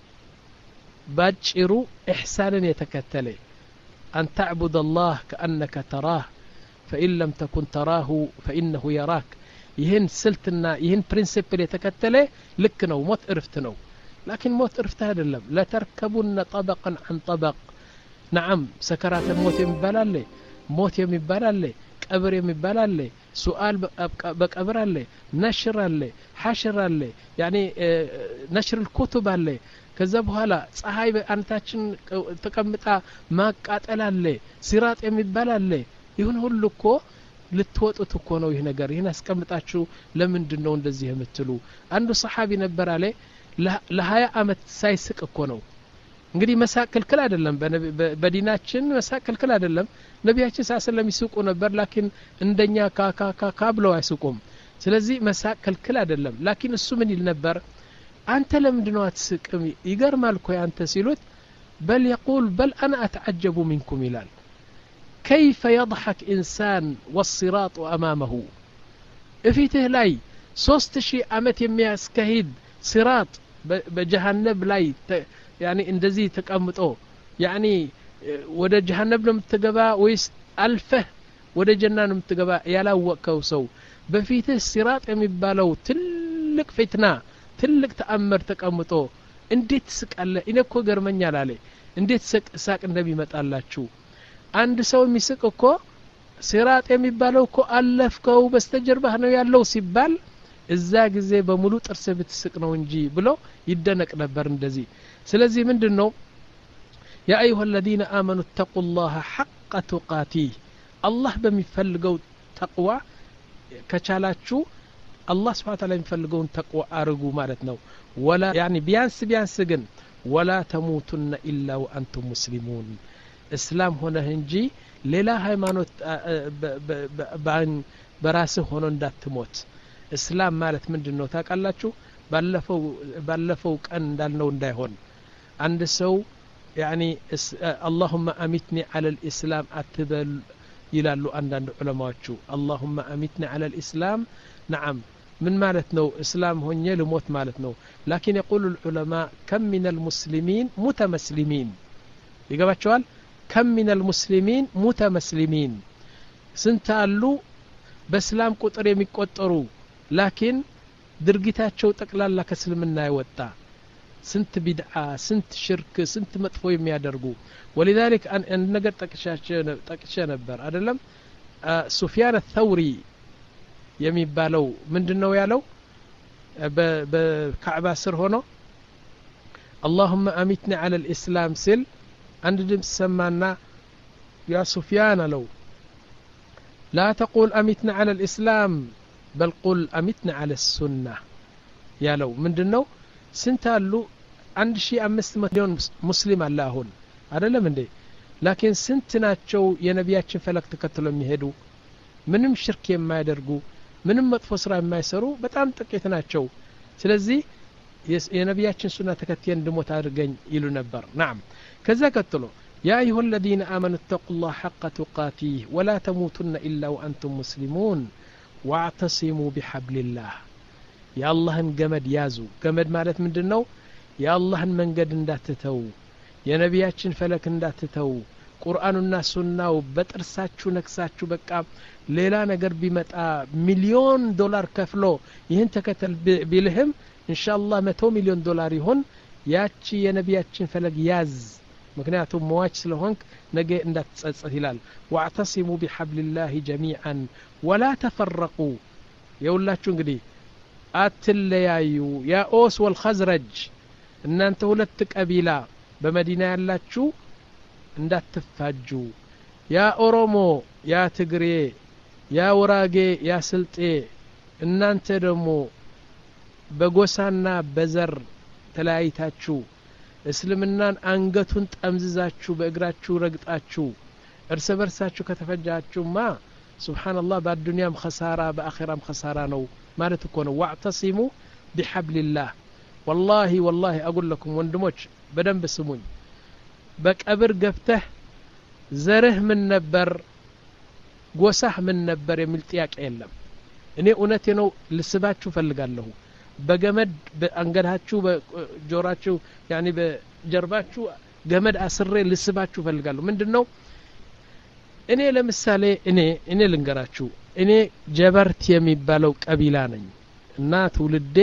باجرو إحسانا يتكتله أن تعبد الله كأنك تراه فإن لم تكن تراه فإنه يراك يهن سلتنا يهن برنسبل يتكتله لكنو موت إرفتنو لكن موت إرفت هذا اللم لا تركبن طبقا عن طبق نعم سكرات الموت يمبالا لي موت يمبالا لي قبر يمبالا لي سؤال بقبر لي نشر لي حشر لي يعني نشر الكتب لي ከዛ በኋላ ፀሐይ በአንታችን ተቀምጣ ማቃጠል አለ ሲራጥ የሚባል አለ ይሁን ሁሉ እኮ ልትወጡት እኮ ነው ይሄ ነገር ይሄን አስቀምጣችሁ ለምንድን ነው እንደዚህ የምትሉ አንዱ ሰሃቢ ነበር አለ ለ20 አመት ሳይስቅ እኮ ነው እንግዲህ መሳከል ክል አይደለም በዲናችን መሳከል ክል አይደለም ነብያችን ሰለላሁ ይስቁ ነበር ላኪን እንደኛ ካካ ካብለው አይስቁም ስለዚህ መሳከል ክል አይደለም ላኪን እሱ ምን ይል ነበር أنت لم دنوات سكم يقر مالكو أنت سيلوت بل يقول بل أنا أتعجب منكم إلال كيف يضحك إنسان والصراط أمامه إفيته لاي سوست شيء أمت يمياس كهيد صراط بجهنم لاي يعني እንደዚህ ተቀምጦ يعني ወደ ጀሃነም ነው የምትገባ ወይስ አልፈህ ወደ ጀና ነው የምትገባ ያላወቀው ሰው በፊትህ ሲራጥ የሚባለው ትልቅ ፊትና ትልቅ ተአምር ተቀምጦ እንዴት ስቃለ እኔኮ ገርመኛል አለ እንዴት ሳቅ እንደሚመጣላችሁ አንድ ሰው የሚስቅ እኮ ሲራጥ የሚባለው እኮ አለፍከው በስተጀርባህ ነው ያለው ሲባል እዛ ጊዜ በሙሉ ጥርስ ብትስቅ ነው እንጂ ብሎ ይደነቅ ነበር እንደዚህ ስለዚህ ምንድነው يا أيها الذين آمنوا اتقوا الله حق تقاته الله بمفلقوا تقوى كشالاتشو الله سبحانه وتعالى يفلقون تقوى أرجو مالتنا ولا يعني بيانس بيانس جن ولا تموتن إلا وأنتم مسلمون إسلام هنا هنجي للا هيمانوت براسه هنا ندات تموت إسلام مالت من جنو تاك الله شو بلفو بلفو كأن دالنو ندايهون عند سو يعني اللهم أمتني على الإسلام أتبل يلالو عند علماء شو اللهم أمتني على الإسلام نعم من مالتنا إسلام هني لموت مالتنا لكن يقول العلماء كم من المسلمين متمسلمين يقبل شوال كم من المسلمين متمسلمين سنتالو بسلام قطر يميقطروا لكن درجتاቸው ጠቅላላ ከስልምና ይወጣ ስንት ቢድዓ ስንት ሽርክ ስንት መጥፎ የሚያደርጉ ولذلك ان ነገር ጠቅሼ ነበር አይደለም ሱፊያን الثوري የሚባለው ምንድነው ያለው በካዕባ ስር ሆኖ اللهم امتني على الاسلام سل عند ድምጽ ሰማና يا سفيان አለው لا تقول امتني على الاسلام بل قل امتني على السنه ያለው ምንድነው ስንታሉ አንድ ሺህ አምስት መቶ ሚሊዮን ሙስሊም አለ አሁን አይደለም እንዴ لكن ስንት ናቸው የነቢያችን ፈለክ ተከትለው የሚሄዱ ምንም ሽርክ የማያደርጉ ምንም መጥፎ ስራ የማይሰሩ በጣም ጥቂት ናቸው ስለዚህ የነቢያችን ሱና ተከትየን እንድሞት አድርገኝ ይሉ ነበር نعم ከዛ ቀጥሎ يا أيها الذين آمنوا اتقوا الله حق تقاته ولا تموتن إلا وأنتم مسلمون واعتصموا بحبل الله يا الله ገመድ ያዙ ገመድ ማለት ምንድነው يا الله መንገድ እንዳትተው የነቢያችን ፈለክ እንዳትተው ቁርአኑና ሱናው በጥርሳችሁ ነክሳችሁ በቃ ሌላ ነገር ቢመጣ ሚሊዮን ዶላር ከፍሎ ይህን ተከተል ቢልህም ኢንሻአላህ መቶ ሚሊዮን ዶላር ይሆን ያቺ የነቢያችን ፈለግ ያዝ ምክንያቱም ሟች ስለሆንክ ነገ እንዳትጸጸት ይላል واعتصموا بحبل الله جميعا ولا تفرقوا የውላችሁ እንግዲህ አትለያዩ ያ ኦስ ወልኸዝረጅ እናንተ ሁለት ቀቢላ በመዲና ያላችሁ እንዳትፋጁ ያ ኦሮሞ ያ ትግሬ ያ ወራጌ ያ ስልጤ እናንተ ደግሞ በጎሳና በዘር ተለያይታችሁ እስልምናን አንገቱን ጠምዝዛችሁ በእግራችሁ ረግጣችሁ እርስ በርሳችሁ ከተፈጃችሁማ ሱብሃንአላህ በአዱንያም ኸሳራ በአኺራም ኸሳራ ነው ማለት እኮ ነው واعتصموا بحبل الله والله والله اقول لكم ወንድሞች በደንብ ስሙኝ በቀብር ገብተህ ዘርህ ምን ነበር ጎሳህ ምን ነበር የሚል ጥያቄ የለም እኔ እውነቴ ነው ልስባችሁ ፈልጋለሁ በገመድ በአንገዳችሁ በጆራችሁ ያኒ በጀርባችሁ ገመድ አስሬ ልስባችሁ ፈልጋለሁ ምንድነው እኔ ለምሳሌ እኔ እኔ ልንገራችሁ እኔ ጀበርት የሚባለው ቀቢላ ነኝ እና ትውልዴ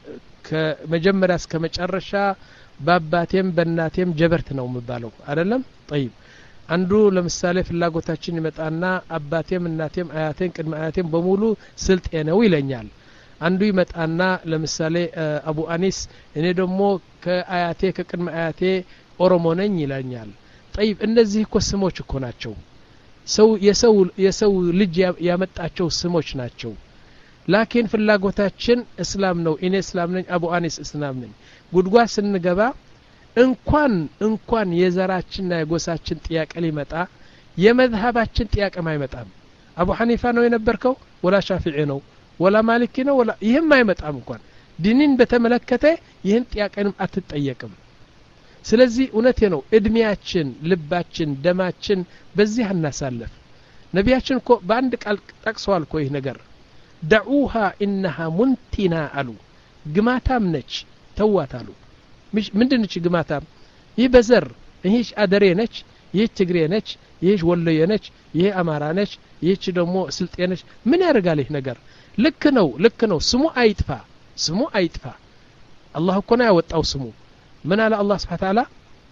ከመጀመሪያ እስከ መጨረሻ ባባቴም በእናቴም ጀበርት ነው የምባለው አይደለም طيب አንዱ ለምሳሌ ፍላጎታችን ይመጣና አባቴም እናቴም አያቴም ቅድመ አያቴም በሙሉ ስልጤ ነው ይለኛል አንዱ ይመጣና ለምሳሌ አቡ አኒስ እኔ ደግሞ ከአያቴ ከቅድመ አያቴ ኦሮሞ ነኝ ይላኛል طيب እነዚህ እኮ ስሞች እኮ ናቸው ሰው የሰው የሰው ልጅ ያመጣቸው ስሞች ናቸው ላኪን ፍላጎታችን እስላም ነው እኔ እስላም ነኝ አቡ አኒስ እስላም ነኝ ጉድጓድ ስንገባ እንኳን እንኳን የዘራችንና የጎሳችን ጥያቄ ሊመጣ የመዝሃባችን ጥያቄ ማይመጣም አቡ ሐኒፋ ነው የነበርከው ወላ ሻፊዒ ነው ወላ ማሊኪ ነው ወላ ይሄም አይመጣም እንኳን ዲንን በተመለከተ ይህን ጥያቄንም አትጠየቅም ስለዚህ እውነቴ ነው እድሜያችን ልባችን ደማችን በዚህ እናሳለፍ ነቢያችን እኮ በአንድ ቃል ጠቅሰዋል እኮ ይህ ነገር دعوها انها منتنا አሉ ግማታም ነች ተዋታሉ ምንድነች ግማታም ይበዘር ይህች አደሬ ነች ይህች ትግሬ ነች ይህች ወሎዬ ነች ይሄ አማራ ነች ይህች ደግሞ ስልጤ ነች ምን ያደርጋል ይህ ነገር ልክ ነው ልክ ነው ስሙ አይጥፋ ስሙ አይጥፋ አላህ እኮ ነው ያወጣው ስሙ ምን አለ አላህ Subhanahu Wa Ta'ala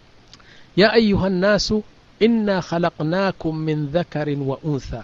يا أيها الناس إنا خلقناكم من ذكر وأنثى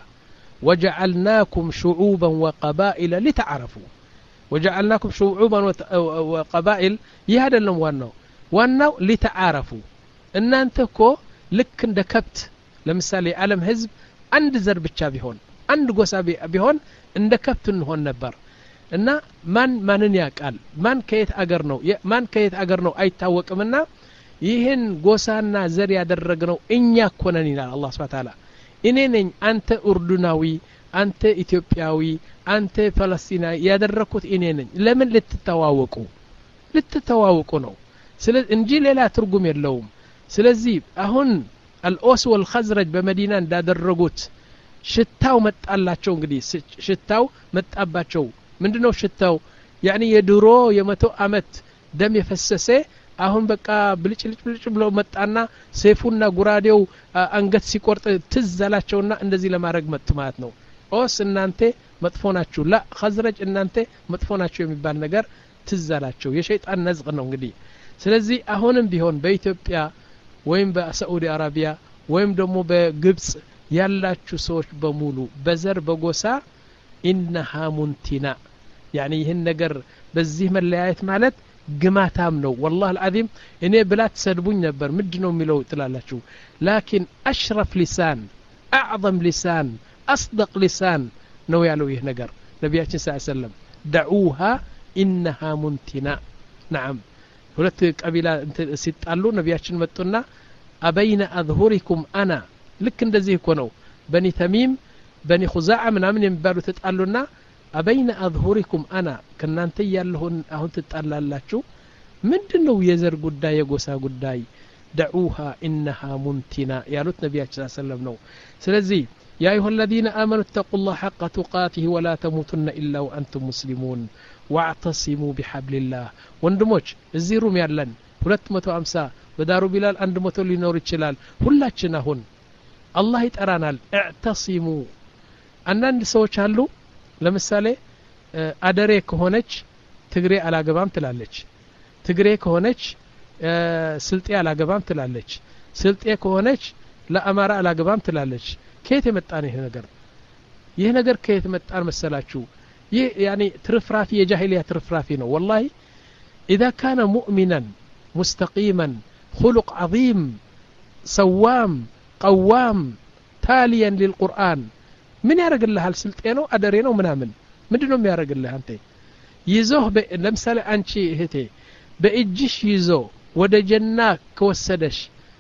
وجعلناكم شعوبا وقبائل لتعرفوا وجعلناكم شعوبا وقبائل يهذا اللي وانو وانو لتعارفوا ان انت كو لك እንደ ከብት ለምሳሌ ዓለም ህዝብ አንድ ዘር ብቻ ቢሆን አንድ ጎሳ ቢሆን እንደ ከብት እንሆን ነበር እና ማን ማንን ያቃል ማን ከየት አገር ነው ማን ከየት አገር ነው አይታወቅምና ይህን ጎሳና ዘር ያደረግነው እኛ ኮነን ይላል አላህ Subhanahu Wa Ta'ala እኔ ነኝ አንተ ኡርዱናዊ አንተ ኢትዮጵያዊ አንተ ፓለስቲናዊ ያደረኩት እኔ ነኝ ለምን ልትተዋወቁ ልትተዋወቁ ነው ስለዚህ እንጂ ሌላ ትርጉም የለውም ስለዚህ አሁን አልኦስ ወልኸዝረጅ በመዲና እንዳደረጉት ሽታው መጣላቸው እንግዲህ ሽታው መጣባቸው ምንድነው ሽታው ያኒ የድሮ የመቶ አመት ደም የፈሰሰ አሁን በቃ ብልጭልጭ ብልጭ ብሎ መጣና ሰይፉና ጉራዴው አንገት ሲቆርጥ ትዛላቸውና እንደዚህ ለማድረግ መጡ ማለት ነው ኦስ እናንተ መጥፎናችሁ ላ ኸዝረጅ እናንተ መጥፎናችሁ የሚባል ነገር ትዛላቸው የሸይጣን ነዝቅ ነው እንግዲህ ስለዚህ አሁንም ቢሆን በኢትዮጵያ ወይም በሳዑዲ አረቢያ ወይም ደግሞ በግብጽ ያላችሁ ሰዎች በሙሉ በዘር በጎሳ ኢንሃ ሙንቲና يعني ይህን ነገር በዚህ መለያየት ማለት ግማታም ነው والله العظيم እኔ ብላት ሰድቡኝ ነበር ምንድነው የሚለው ትላላችሁ لكن اشرف لسان اعظم لسان اصدق لسان ነው ያለው ይህ ነገር ነብያችን ሰለላሁ ዐለይሂ ወሰለም دعوها انها منتنا نعم ሁለት ቀቢላ ሲጣሉ ነብያችን መጡና አበይነ አዝሁሪኩም አና ልክ እንደዚህ እኮ ነው በኒ ተሚም በኒ ኹዛዓ ምናምን የሚባሉ ተጣሉና አበይነ አዝሁሪኩም አና ከናንተ ያለሁን አሁን ተጣላላችሁ ምንድነው የዘር ጉዳይ የጎሳ ጉዳይ دعوها انها منتنا ያሉት ነብያችን ሰለላሁ ዐለይሂ ወሰለም ነው ስለዚህ يا ايها الذين امنوا اتقوا الله حق تقاته ولا تموتن الا وانتم مسلمون واعتصموا بحبل الله ወንድሞች እዚህ ሩም ያለን ሁለት መቶ ሃምሳ በዳሩ ቢላል አንድ መቶ ሊኖር ይችላል ሁላችን አሁን አላህ ይጠራናል اعتصموا አንዳንድ ሰዎች አሉ ለምሳሌ አደሬ ከሆነች ትግሬ አላገባም ትላለች ትግሬ ከሆነች ስልጤ አላገባም ትላለች ስልጤ ከሆነች ለአማራ አላገባም ትላለች ከየት የመጣን ይሄ ነገር ይሄ ነገር ከየት መጣን መሰላችሁ ይህ يعني ትርፍራፊ የጃሂሊያ ትርፍራፊ ነው والله اذا كان مؤمنا مستقيما خلق عظيم سوام قوام تاليا للقرآن من ያረግልህ ስልጤ ነው አደሬ ነው ምናምን ምንድነው የሚያረግልህ አንተ ይዞህ ለምሳሌ አንቺ እህቴ በእጅሽ ይዞ ወደ ጀና ከወሰደሽ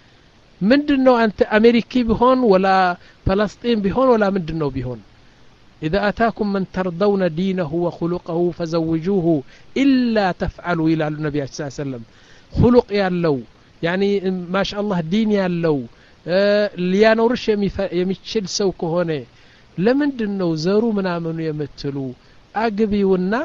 ምንድነው አንተ አሜሪካ ቢሆን ولا فلسطين ቢሆን ولا ምንድነው ቢሆን اذا اتاكم من ترضون دينه وخلقه فزوجوه الا تفعلوا الى النبي صلى الله عليه وسلم خلق ያለው يعني ما شاء الله دين ያለው ሊያኖርሽ የሚችል ሰው ከሆነ ለምንድነው ዘሩ ምናምኑ የምትሉ አግቢውና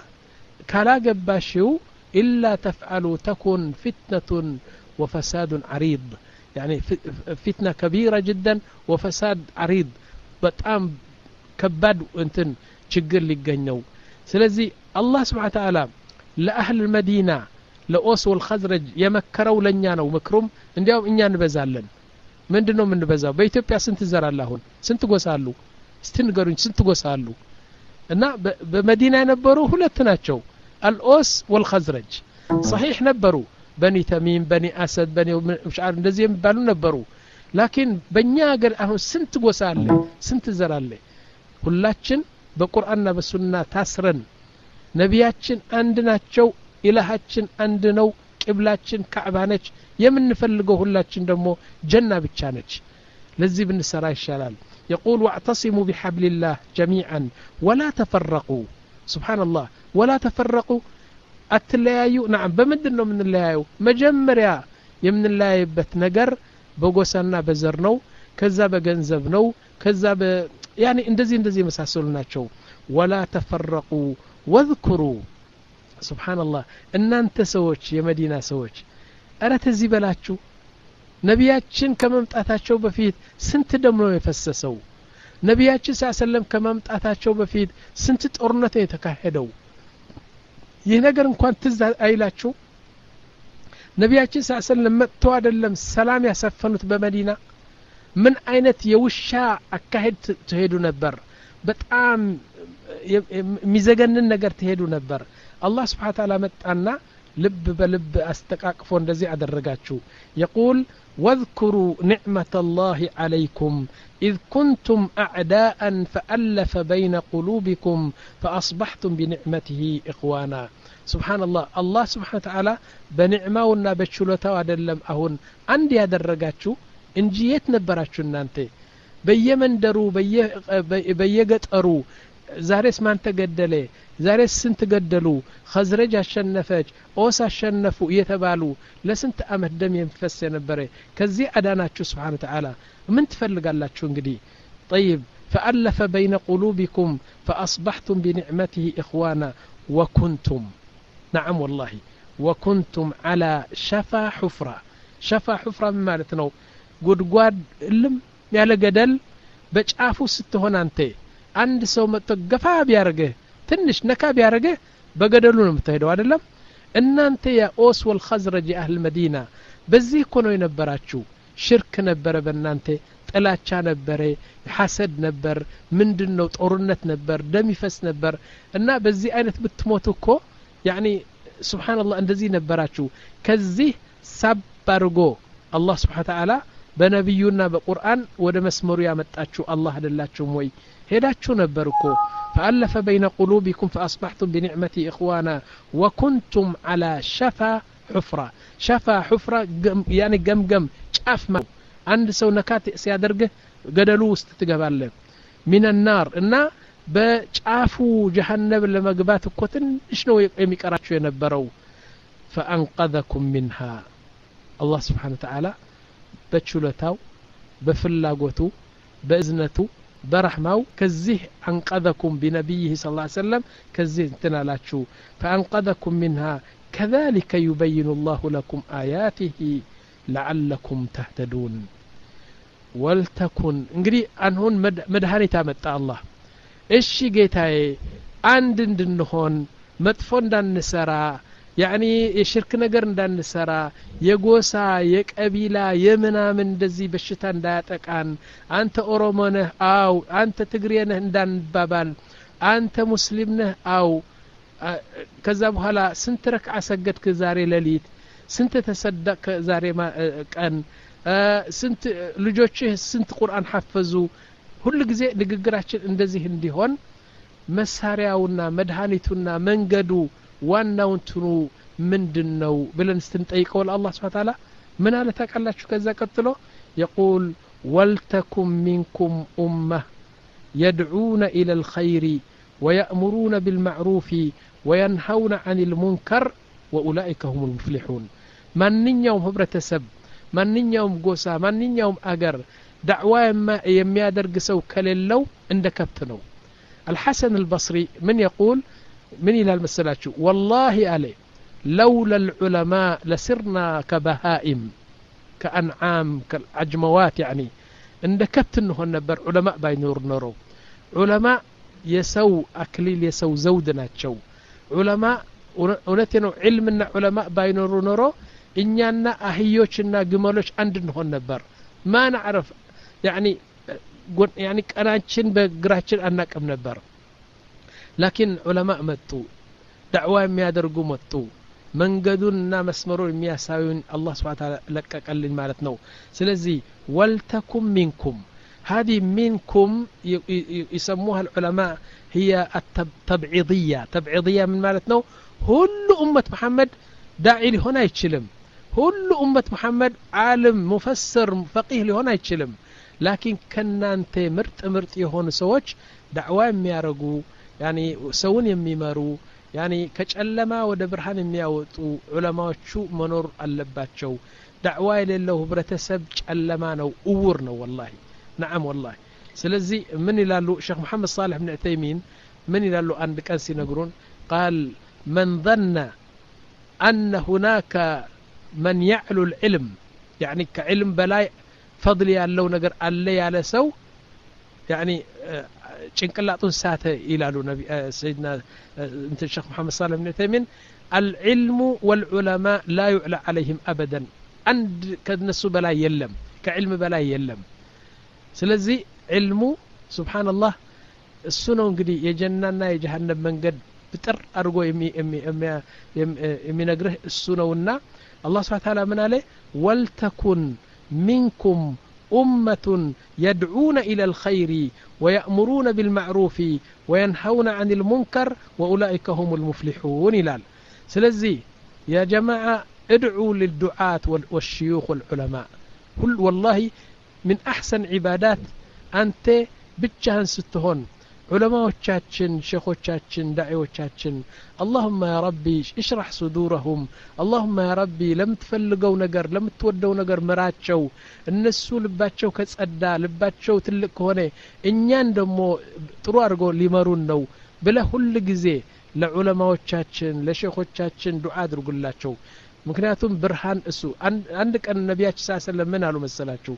ካላገባሽው الا تفعلوا تكون فتنه وفساد عريض يعني فتنه كبيره جدا وفساد عريض በጣም ከባድ እንትን ችግር ሊገኘው ስለዚህ አላህ Subhanahu Wa Ta'ala ለአህል المدينه ለኦስ والخزرج የመከረው ለኛ ነው ምክሩም እንዲያው እኛ እንበዛለን ምንድነው ምንበዛው በኢትዮጵያ ስንት ዘራል አሁን ስንት ጎሳሉ እስቲ ንገሩኝ ስንት ጎሳሉ እና በመዲና የነበሩ ሁለት ናቸው الأوس والخزرج صحيح ነበሩ بني تميم بني أسد بني مشعر እንደዚህ የሚባሉ ነበሩ لكن በእኛ ሀገር አሁን ስንት ጎሳ አለ ስንት ዘር አለ ሁላችን በቁርአንና በሱና ታስረን ነቢያችን አንድ ናቸው ኢላሃችን አንድ ነው ቂብላችን ካዕባ ነች የምንፈልገው ሁላችን ደግሞ ጀና ብቻ ነች ለዚህ ብንሰራ ይሻላል يقول واعتصموا بحبل الله جميعا ولا تفرقوا سبحان الله ولا تفرقوا اتلايو نعم بمدنو من اللايو مجمريا يمن اللايبت ነገር በጎሳና በዘር ነው ከዛ በገንዘብ ነው ከዛ በ يعني እንደዚህ እንደዚህ መሳሰሉ ናቸው ولا تفرقوا واذكروا سبحان الله እናንተ ሰዎች የመዲና ሰዎች አረ ተዚህ በላችሁ ነቢያችን ከመምጣታቸው በፊት ስንት ደም ነው የፈሰሰው ነቢያችን ሰለላሁ ከመምጣታቸው በፊት ስንት ጦርነት የተካሄደው ይህ ነገር እንኳን ትዝ አይላችሁ ነቢያችን ሰለላሁ መጥተው አይደለም ሰላም ያሰፈኑት በመዲና ምን አይነት የውሻ አካሄድ ተሄዱ ነበር በጣም የሚዘገንን ነገር ተሄዱ ነበር አላህ Subhanahu Wa Ta'ala መጣና ልብ በልብ አስተቃቅፎ እንደዚህ አደረጋችሁ يقول واذكروا نعمة الله عليكم إذ كنتم أعداء فألف بين قلوبكم فأصبحتم بنعمته إخوانا سبحان الله الله سبحانه وتعالى بنعمة ونبتشلته ودلم أهون عندي هذا الرجاتشو انجيت نبراتشو نانتي بيمندرو بي بيجترو ዛሬስ ማን ተገደለ ዛሬስ ስንት ገደሉ خزرج አሸነፈች ኦስ አሸነፉ እየተባሉ ለስንት አመት ደም የሚፈስ የነበረ ከዚህ አዳናችሁ سبحانه وتعالى ምን ትፈልጋላችሁ እንግዲህ طيب فألف بين قلوبكم فأصبحتم بنعمته إخوانا وكنتم نعم والله وكنتم على شفا حفرة شفا حفرة ማለት ነው ጉድጓድ ልም ያለ ገደል በጫፉ ስትሆን አንተ አንድ ሰው መጥቶ ገፋ ቢያርገ ትንሽ ነካ ቢያርገ በገደሉ ነው የምትሄደው አይደለም እናንተ ያ ኦስ ወልخزرج اهل المدينه በዚህ እኮ ነው የነበራችሁ ሽርክ ነበረ በእናንተ ጥላቻ ነበረ ሐሰድ ነበር ምንድነው ጦርነት ነበር ደም ይፈስ ነበር እና በዚህ አይነት ብትሞቱ እኮ يعني سبحان الله እንደዚህ ነበራችሁ ከዚህ ሳባርጎ አላህ Subhanahu Wa Ta'ala በነብዩና በቁርአን ወደ መስመሩ ያመጣችሁ አላህ አይደላችሁም ወይ ሄዳችሁ ነበርኮ فألف بين قلوبكم فأصبحتم بنعمتي إخوانا وكنتم على شفا حفرة شفا حفرة يعني قم قم شاف ما عند سو نكات سيادرقه قدلو استتقبال من النار إنا بشافو جهنم لما قبات كوتن إشنو يميكراتشو ينبرو فأنقذكم منها الله سبحانه وتعالى بتشلتاو بفلاغوتو بإذنتو برحماو كزيه أنقذكم بنبيه صلى الله عليه وسلم كزيه تنالاتشو فأنقذكم منها كذلك يبين الله لكم آياته لعلكم تهتدون ولتكن انقري أنهن مد مدهاني تامت الله إيشي قيتاي عند دنهن مدفون دان نسرا يعني የሽርክ ነገር እንዳንሰራ የጎሳ የቀቢላ የምናምን እንደዚህ በሽታ እንዳያጠቃን አንተ ኦሮሞ ነህ አው አንተ ትግሬ ነህ እንዳንባባል አንተ ሙስሊም ነህ አው ከዛ በኋላ ስንት ረክዓ ሰገድክ ዛሬ ለሊት ስንት ተሰደቅ ዛሬ ቀን ስንት ልጆችህ ስንት ቁርአን ሐፈዙ ሁሉ ጊዜ ንግግራችን እንደዚህ እንዲሆን መሳሪያውና መድኃኒቱና መንገዱ ዋናው እንትኑ ምንድነው ብለን ስትንጠይቀው ለአላህ Subhanahu Wa Ta'ala ምን አለ ታውቃላችሁ ከዛ ቀጥሎ يقول ولتكن منكم أمة يدعون إلى الخير ويأمرون بالمعروف وينهون عن المنكر وأولئك هم المفلحون ማንኛውም ህብረተሰብ ማንኛውም ጎሳ ማንኛውም አገር دعوة ما የሚያደርግ ሰው ከሌለው እንደ ከብት ነው الحسن البصري من يقول من إلى المسلاتشو والله عليه لولا العلماء لسرنا كبهائم كأنعام كالعجموات يعني عند كبت انه النبر علماء باينور نورو علماء يسو أكليل يسو زودنا تشو علماء ونتنو علمنا علماء باينور نورو إننا أهيوشنا قمالوش عندنا النبر ما نعرف يعني يعني كأناتشن بقراتشن أنك أم نبر لكن علماء متو دعوة يادرقوا متو منقدوننا مسمرون مياساوين الله سبحانه وتعالى لك أقل مالتنا سلزي ولتكن منكم هذه منكم يسموها العلماء هي التبعيضية تبعيضية من مالتنا كل أمة محمد داعي لهنا يتشلم كل أمة محمد عالم مفسر فقيه لهنا يتشلم لكن كنا انت مرت مرت يهون سوج دعوة يارقوا يعني سون يميمروا يعني كجلما ወደ ብርሃን የሚያወጡ ዑለማዎቹ መኖር አለባቸው ዳዕዋ የሌለው ህብረተሰብ ጨለማ ነው እውር ነው والله نعم والله ስለዚህ ምን ይላሉ ሼክ መሐመድ صالح بن عثيمين ምን ይላሉ አንድ ቀን ሲነግሩን قال من ظن ان هناك من يعلو العلم يعني كعلم بلاي فضل ያለው ነገር አለ ያለ ሰው يعني ጭንቅላቱን ሳተ ይላሉ ነቢ ሰይድና እንት ሼክ መሐመድ صالح بن تيمين العلم والعلماء لا يعلى عليهم ابدا عند ከነሱ በላይ የለም ከዕልም በላይ የለም ስለዚህ ዕልሙ ሱብሃንአላህ እሱ ነው እንግዲህ የጀናና የጀሃነም መንገድ ብጥር አድርጎ የሚነግርህ እሱ ነውና አላህ Subhanahu Wa Ta'ala ምን አለ ወልተኩን منكم أمة يدعون إلى الخير ويأمرون بالمعروف وينهون عن المنكر وأولئك هم المفلحون إلال سلزي يا جماعة ادعوا للدعاة والشيوخ والعلماء كل والله من أحسن عبادات أنت بتشهن ستهون علماء شيخوቻችን ዳዒዎቻችን اللهم يا ربي اشرح صدورهم اللهم يا ربي لم تፈልገው ነገር ለምትወደው ነገር መራቸው እነሱ ልባቸው ከጸዳ ልባቸው ትልቅ ሆነ እኛን ደሞ ጥሩ አድርጎ ሊመሩን ነው ብለ ሁሉ ጊዜ ለዑለማዎቻችን ለሼኾቻችን ዱዓ አድርጉላቸው ምክንያቱም ብርሃን እሱ አንድ ቀን ነብያችን ሰለላሁ ዐለይሂ ወሰለም ምን አሉ መሰላችሁ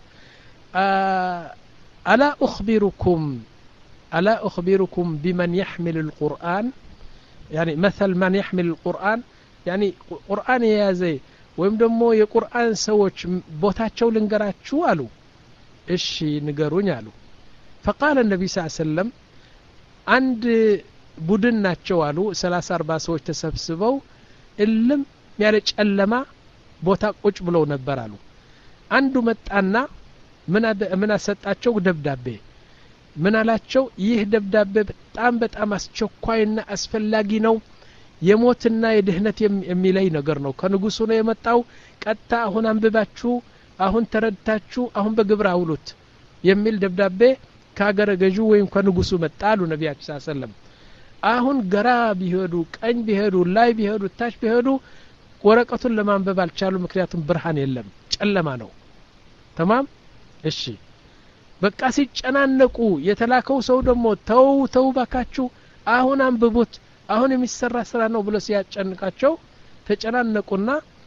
አላ اخبركم ألا أخبركم بمن يحمل القرآن يعني مثل من يحمل القرآن يعني قرآن يا زي ويم دمو የቁርአን ሰዎች ቦታቸው ልንገራችሁ አሉ እሺ ንገሩኝ አሉ فقال النبي صلى الله عليه وسلم አንድ ቡድን ናቸው አሉ ሰላሳ አርባ ሰዎች ተሰብስበው እልም ያለ ጨለማ ቦታ ቁጭ ብለው ነበር አሉ አንዱ መጣና ምን ምን አሰጣቸው ደብዳቤ ምን አላቸው ይህ ደብዳቤ በጣም በጣም አስቸኳይና አስፈላጊ ነው የሞትና የድህነት የሚለይ ነገር ነው ከንጉሱ ነው የመጣው ቀጣ አሁን አንብባችሁ አሁን ተረድታችሁ አሁን በግብር አውሉት የሚል ደብዳቤ ካገረ ገዡ ወይም ከንጉሱ መጣሉ ነብያችን ሰለላሁ ዐለይሂ ወሰለም አሁን ገራ ቢሄዱ ቀኝ ቢሄዱ ላይ ቢሄዱ ታች ቢሄዱ ወረቀቱን ለማንበብ አልቻሉ ምክንያቱም ብርሃን የለም ጨለማ ነው تمام እሺ በቃ ሲጨናነቁ የተላከው ሰው ደሞ ተው ተው ባካችሁ አሁን አንብቡት አሁን የሚሰራ ስራ ነው ብሎ ሲያጨንቃቸው ተጨናነቁና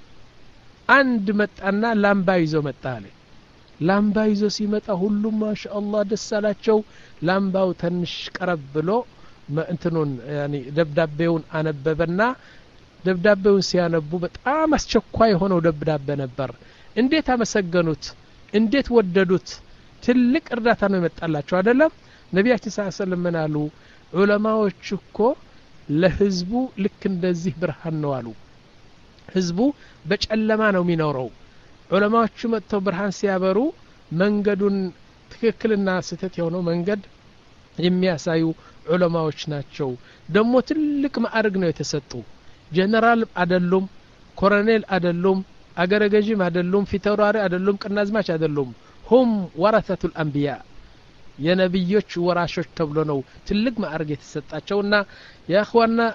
አንድ መጣና ላምባ ይዞ መጣለ ላምባ ይዞ ሲመጣ ሁሉም ማሻአላህ ደስ አላቸው ላምባው ትንሽ ቀረብ ብሎ እንትኑን ያኒ ደብዳቤውን አነበበና ደብዳቤውን ሲያነቡ በጣም አስቸኳይ ሆነው ደብዳቤ ነበር እንዴት አመሰገኑት እንዴት ወደዱት ትልቅ እርዳታ ነው የመጣላቸው አይደለም ነብያችን ሰለላሁ ዐለይሂ ወሰለም ምን አሉ ዑለማዎች እኮ ለህዝቡ ልክ እንደዚህ ብርሃን ነው አሉ ህዝቡ በጨለማ ነው የሚኖረው ዑለማዎቹ መጥተው ብርሃን ሲያበሩ መንገዱን ትክክልና ስተት የሆነው መንገድ የሚያሳዩ ዑለማዎች ናቸው ደሞ ትልቅ ማዕረግ ነው የተሰጡ ጀነራል አይደሉም ኮሎኔል አይደሉም አገረ ገዥም አይደሉም ፊታውራሪ አይደሉም ቅናዝማች አይደሉም هم ورثة الأنبياء يا نبيوች ወራሾች ተብሎ ነው ትልቅ ማዕረግ የተሰጣቸውና ያ اخوانا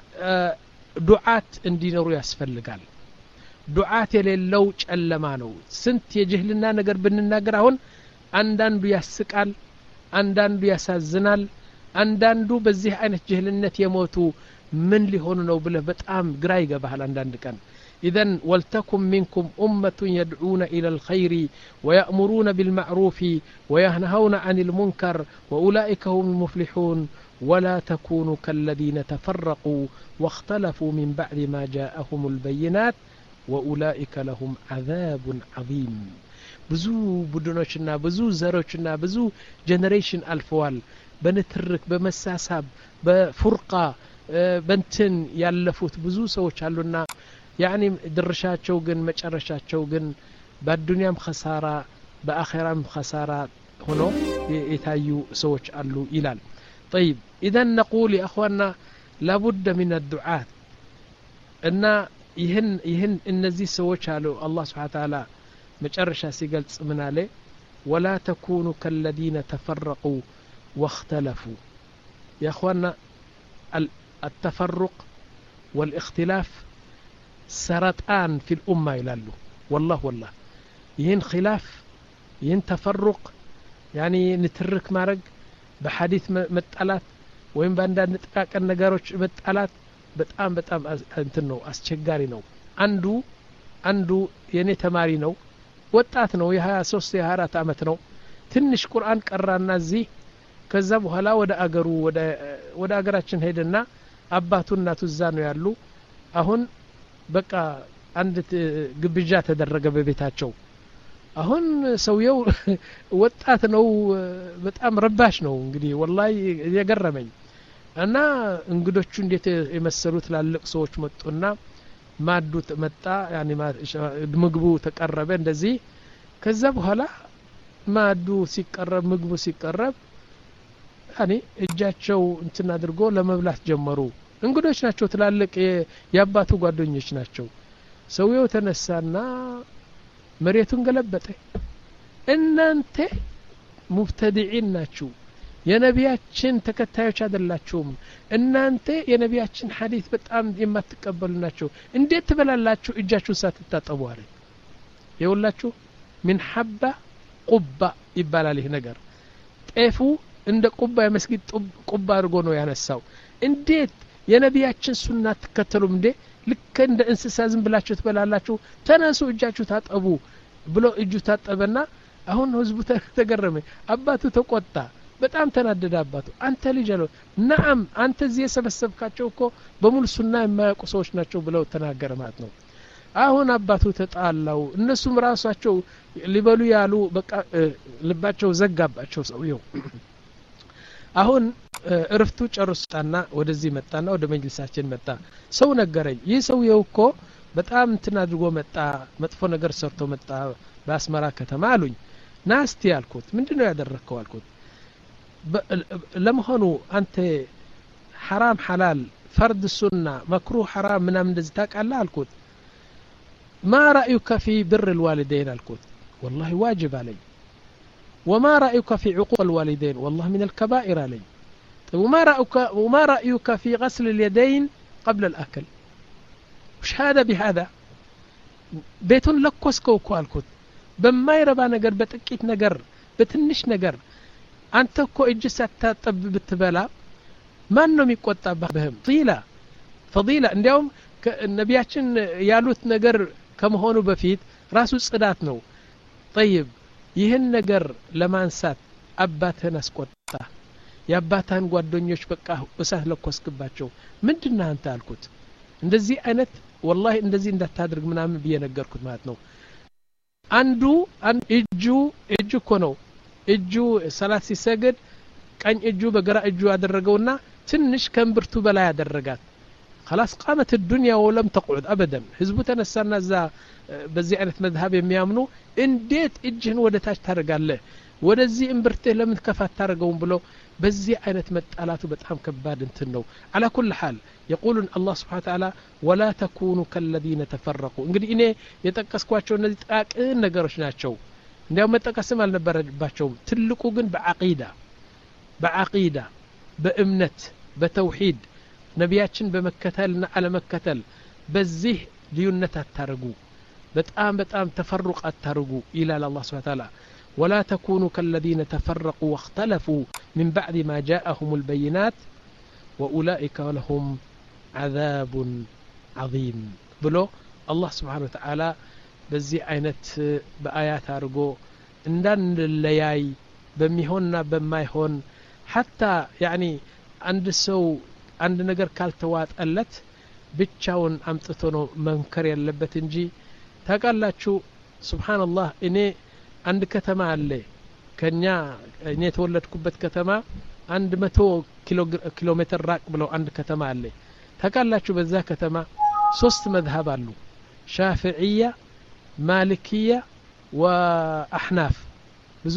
ዱዓት እንዲኖሩ ያስፈልጋል ዱዓት የሌለው ጨለማ ነው ስንት የጅህልና ነገር ብንናገር አሁን አንዳንዱ ያስቃል አንዳንዱ ያሳዝናል አንዳንዱ በዚህ አይነት ጅህልነት የሞቱ ምን ሊሆኑ ነው ብለ በጣም ግራ ይገባል አንዳንድ ቀን إذن ولتكن منكم أمة يدعون إلى الخير ويأمرون بالمعروف وينهون عن المنكر وأولئك هم المفلحون ولا تكونوا كالذين تفرقوا واختلفوا من بعد ما جاءهم البينات وأولئك لهم عذاب عظيم بزو بدنوشنا بزو زروشنا بزو جنريشن الفوال بنترك بمساساب بفرقة بنتن يالفوت بزو سوش هلونا يعني درشاتشو جن مጨረሻቸው ግን በዱንያም خسارة بآخرام خسارة هنا يتايو سوش አሉ ይላል طيب اذا نقول يا اخواننا لابد من الدعاء ان ይህን ይህን እነዚህ ሰዎች አሉ አላህ Subhanahu Wa Ta'ala መጨረሻ ሲገልጽ ምን አለ ولا تكونوا كالذين تفرقوا واختلفوا يا اخواننا التفرق والاختلاف سرطان في الأمة يلالو والله والله يهن خلاف يهن تفرق يعني نترك مارق بحديث متقالات وين باندان نتقاقن ነገሮች መጣላት በጣም በጣም እንትን ነው አስቸጋሪ ነው አንዱ አንዱ የኔ ተማሪ ነው ወጣት ነው የ23 የ24 አመት ነው ትንሽ ቁርአን ቀራና እዚህ ከዛ በኋላ ወደ አገሩ ወደ ወደ አገራችን ሄደና አባቱ እናቱ እዛ ነው ያሉ አሁን በቃ አንድ ግብዣ ተደረገ በቤታቸው አሁን ሰውየው ወጣት ነው በጣም ረባሽ ነው እንግዲህ ወላሂ የገረመኝ እና እንግዶቹ እንዴት የመሰሉት ላልቅ ሰዎች መጡና ማዱ መጣ ያኒ ምግቡ ተቀረበ እንደዚህ ከዛ በኋላ ማዱ ሲቀረብ ምግቡ ሲቀረብ ያኒ እጃቸው እንትን አድርጎ ለመብላት ጀመሩ እንግዶች ናቸው ትላልቅ ያባቱ ጓደኞች ናቸው ሰውየው ተነሳና መሬቱን ገለበጠ እናንተ ሙብተዲዒን ናችሁ የነቢያችን ተከታዮች አይደላችሁም እናንተ የነቢያችን ሐዲስ በጣም የማትቀበሉ ናችሁ እንዴት ትበላላችሁ እጃችሁን ሳትታጠቡ አለ ይውላችሁ ምን ሐባ ቁባ ይባላል ይሄ ነገር ጤፉ እንደ ቁባ የመስጊድ ቁባ አድርጎ ነው ያነሳው እንዴት የነቢያችን ሱና ተከተሉም እንዴ ልክ እንደ እንስሳ ዝም ብላችሁ ትበላላችሁ ተነሱ እጃችሁ ታጠቡ ብሎ እጁ ታጠበና አሁን ህዝቡ ተገረመ አባቱ ተቆጣ በጣም ተናደደ አባቱ አንተ ልጅ አለው ነዓም አንተ እዚህ የሰበሰብካቸው እኮ በሙሉ ሱና የማያውቁ ሰዎች ናቸው ብለው ተናገረ ማለት ነው አሁን አባቱ ተጣላው እነሱም ራሳቸው ሊበሉ ያሉ በቃ ልባቸው ዘጋባቸው ሰውየው አሁን እርፍቱ ጨርሰጣና ወደዚህ መጣና ወደ መጅልሳችን መጣ ሰው ነገረኝ ይህ ሰውየው እኮ በጣም እንትን አድርጎ መጣ መጥፎ ነገር ሰርቶ መጣ በአስመራ ከተማ አሉኝ ናስቲ ያልኩት ምንድነው ያደረከው አልኩት ለመሆኑ አንተ حرام حلال فرد السنة مكروه حرام من እንደዚህ ታውቃለህ አልኩት ما رأيك في بر الوالدين الكوت والله واجب علي وما رأيك في عقوق الوالدين والله من الكبائر علي طيب وما رأيك, وما رأيك في غسل اليدين قبل الأكل وش هذا بهذا بيتون لكوسكو الكوت بما يربى نقر بتأكيد نقر بتنش نقر أنت كو إجسات تطب بالتبلا ما أنهم يقوطع بهم طيلة فضيلة اليوم النبياتشن يالوت نقر كم هونو بفيت راسو صدات نو طيب ይህን ነገር ለማንሳት አባተን አስቆጣ ያባታን ጓደኞች በቃ እሳት ለኮስክባቸው ምንድነው አንተ አልኩት እንደዚህ አይነት والله እንደዚህ እንዳታደርግ ምናምን በየነገርኩት ማለት ነው አንዱ እጁ እጁ እኮ ነው እጁ ሰላት ሲሰግድ ቀኝ እጁ በግራ እጁ ያደረገውና ትንሽ ከንብርቱ በላይ ያደረጋት خلاص قامت الدنيا ولم تقعد ابدا ህዝቡ ተነሳና ዛ በዚህ አይነት መዝሐብ የሚያምኑ እንዴት እጅህን ወደ ታች ታረጋለህ ወደዚህ እንብርትህ ለምን ከፋት ታረጋውን ብሎ በዚህ አይነት መጣላቱ በጣም ከባድ እንትን ነው على كل حال يقولون الله سبحانه وتعالى ولا تكونوا كالذين تفرقوا እንግዲህ እኔ የጠቀስኳቸው እነዚህ ጥቃቅን ነገሮች ናቸው እንዲያው መጠቀስም አልነበረባቸውም ትልቁ ግን በአቂዳ በአቂዳ በእምነት በተውሂድ ነቢያችን በመከተልና አለመከተል በዚህ ልዩነት አታርጉ በጣም በጣም ተፈርق አታርጉ ይላል አላህ Subhanahu Wa Ta'ala ولا تكونوا كالذين تفرقوا واختلفوا من بعد ما جاءهم البينات واولئك لهم عذاب عظيم ብሎ አላህ Subhanahu Wa Ta'ala በዚህ አይነት በአያት አርጎ እንዳንለያይ በሚሆንና በማይሆን حتى يعني አንድ ሰው አንድ ነገር ካልተዋጠለት ብቻውን አምጥቶ ነው መንከር ያለበት እንጂ ታቃላችሁ ሱብሃንአላህ እኔ አንድ ከተማ አለ ከኛ እኔ ተወለድኩበት ከተማ መቶ ኪሎ ሜትር ራቅ ብለው አንድ ከተማ አለ ታቃላችሁ በዛ ከተማ ሶስት መዝሐብ አሉ ሻፊዒያ ማሊኪያ ወአህናፍ ብዙ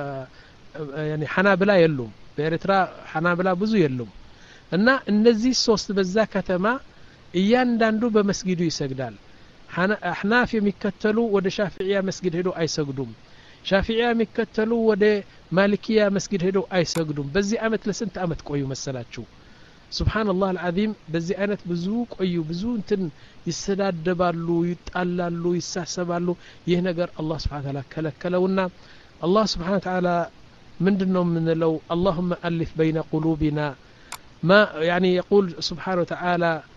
يعني حنابلة የሉም በኤርትራ حنابلة ብዙ የሉም እና እነዚህ ሶስት በዛ ከተማ እያንዳንዱ በመስጊዱ ይሰግዳል አህናፍ የሚከተሉ ወደ ሻፊዒያ መስጊድ ሄዶ አይሰግዱም ሻፊዒያ የሚከተሉ ወደ ማሊኪያ መስጊድ ሄዶ አይሰግዱም በዚህ አመት ለስንት አመት ቆዩ መሰላችሁ ሱብሃንአላህ አልዓዚም በዚህ አይነት ብዙ ቆዩ ብዙ እንትን ይሰዳደባሉ ይጣላሉ ይሳሰባሉ ይህ ነገር አላህ Subhanahu Wa Ta'ala ከለከለውና አላህ Subhanahu Wa Ta'ala ምንድነው ምንለው اللهم الف بين قلوبنا ما يعني يقول سبحانه وتعالى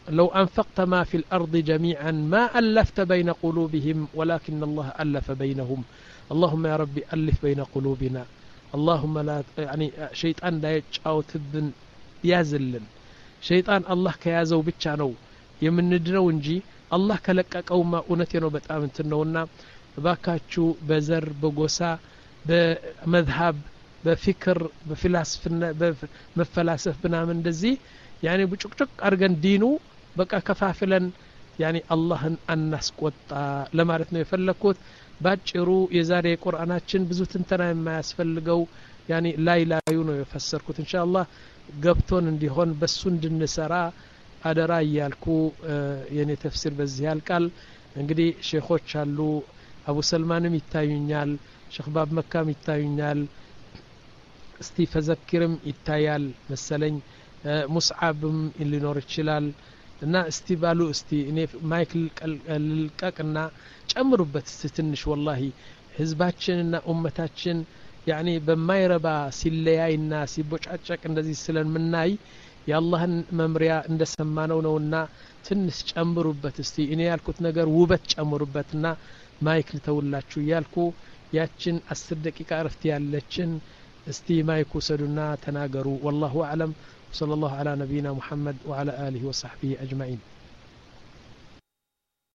لو أنفقت ما في الأرض جميعا ما ألفت بين قلوبهم ولكن الله ألف بينهم اللهم يا ربي ألف بين قلوبنا اللهم لا يعني شيطان لا يتጫወት تبن يازلن شيطان الله كيازው ብቻ ነው የምንድነው እንጂ አላህ ከለቀቀውማ እውነቴ ነው በጣም እንትን ነውና ባካችሁ በዘር በጎሳ በመዝሀብ በፍክር በፍልስፍና በመፈላሰፍ ብናምን እንደዚህ ያኔ ብጭቅጭቅ አርገን ዲኑ በቃ ከፋፍለን ያኔ አላህን አናስቆጣ ለማለት ነው የፈለኩት ባጭሩ የዛሬ ቁርአናችን ብዙ ትንተና የማያስፈልገው ያኔ ላይ ላዩ ነው የፈሰርኩት ኢንሻአላህ ገብቶን እንዲሆን በሱ እንድንሰራ አደራ ያልኩ የኔ ተፍሲር በዚህ ያልቃል እንግዲህ ሼኾች አሉ አቡ ሰልማንም ይታዩኛል ሼኽ ባብ መካም ይታዩኛል እስቲ ፈዘክርም ይታያል መሰለኝ ሙስዓብም ሊኖር ይችላል እና እስቲ ባሉ እስቲ እኔ ማይክል ልቀቅና ጨምሩበት ትንሽ ወላሂ ህዝባችንና ኡመታችን ያኒ በማይረባ ሲለያይና ሲቦጫጨቅ እንደዚህ ስለምናይ የአላህን መምሪያ እንደሰማነው ነውና ትንሽ ጨምሩበት እስቲ እኔ ያልኩት ነገር ውበት ጨምሩበትና ማይክል ተውላችሁ ያልኩ ያችን አስር ደቂቃ እረፍት ያለችን እስቲ ማይኩ ሰዱና ተናገሩ والله اعلم صلى الله على نبينا محمد وعلى آله وصحبه أجمعين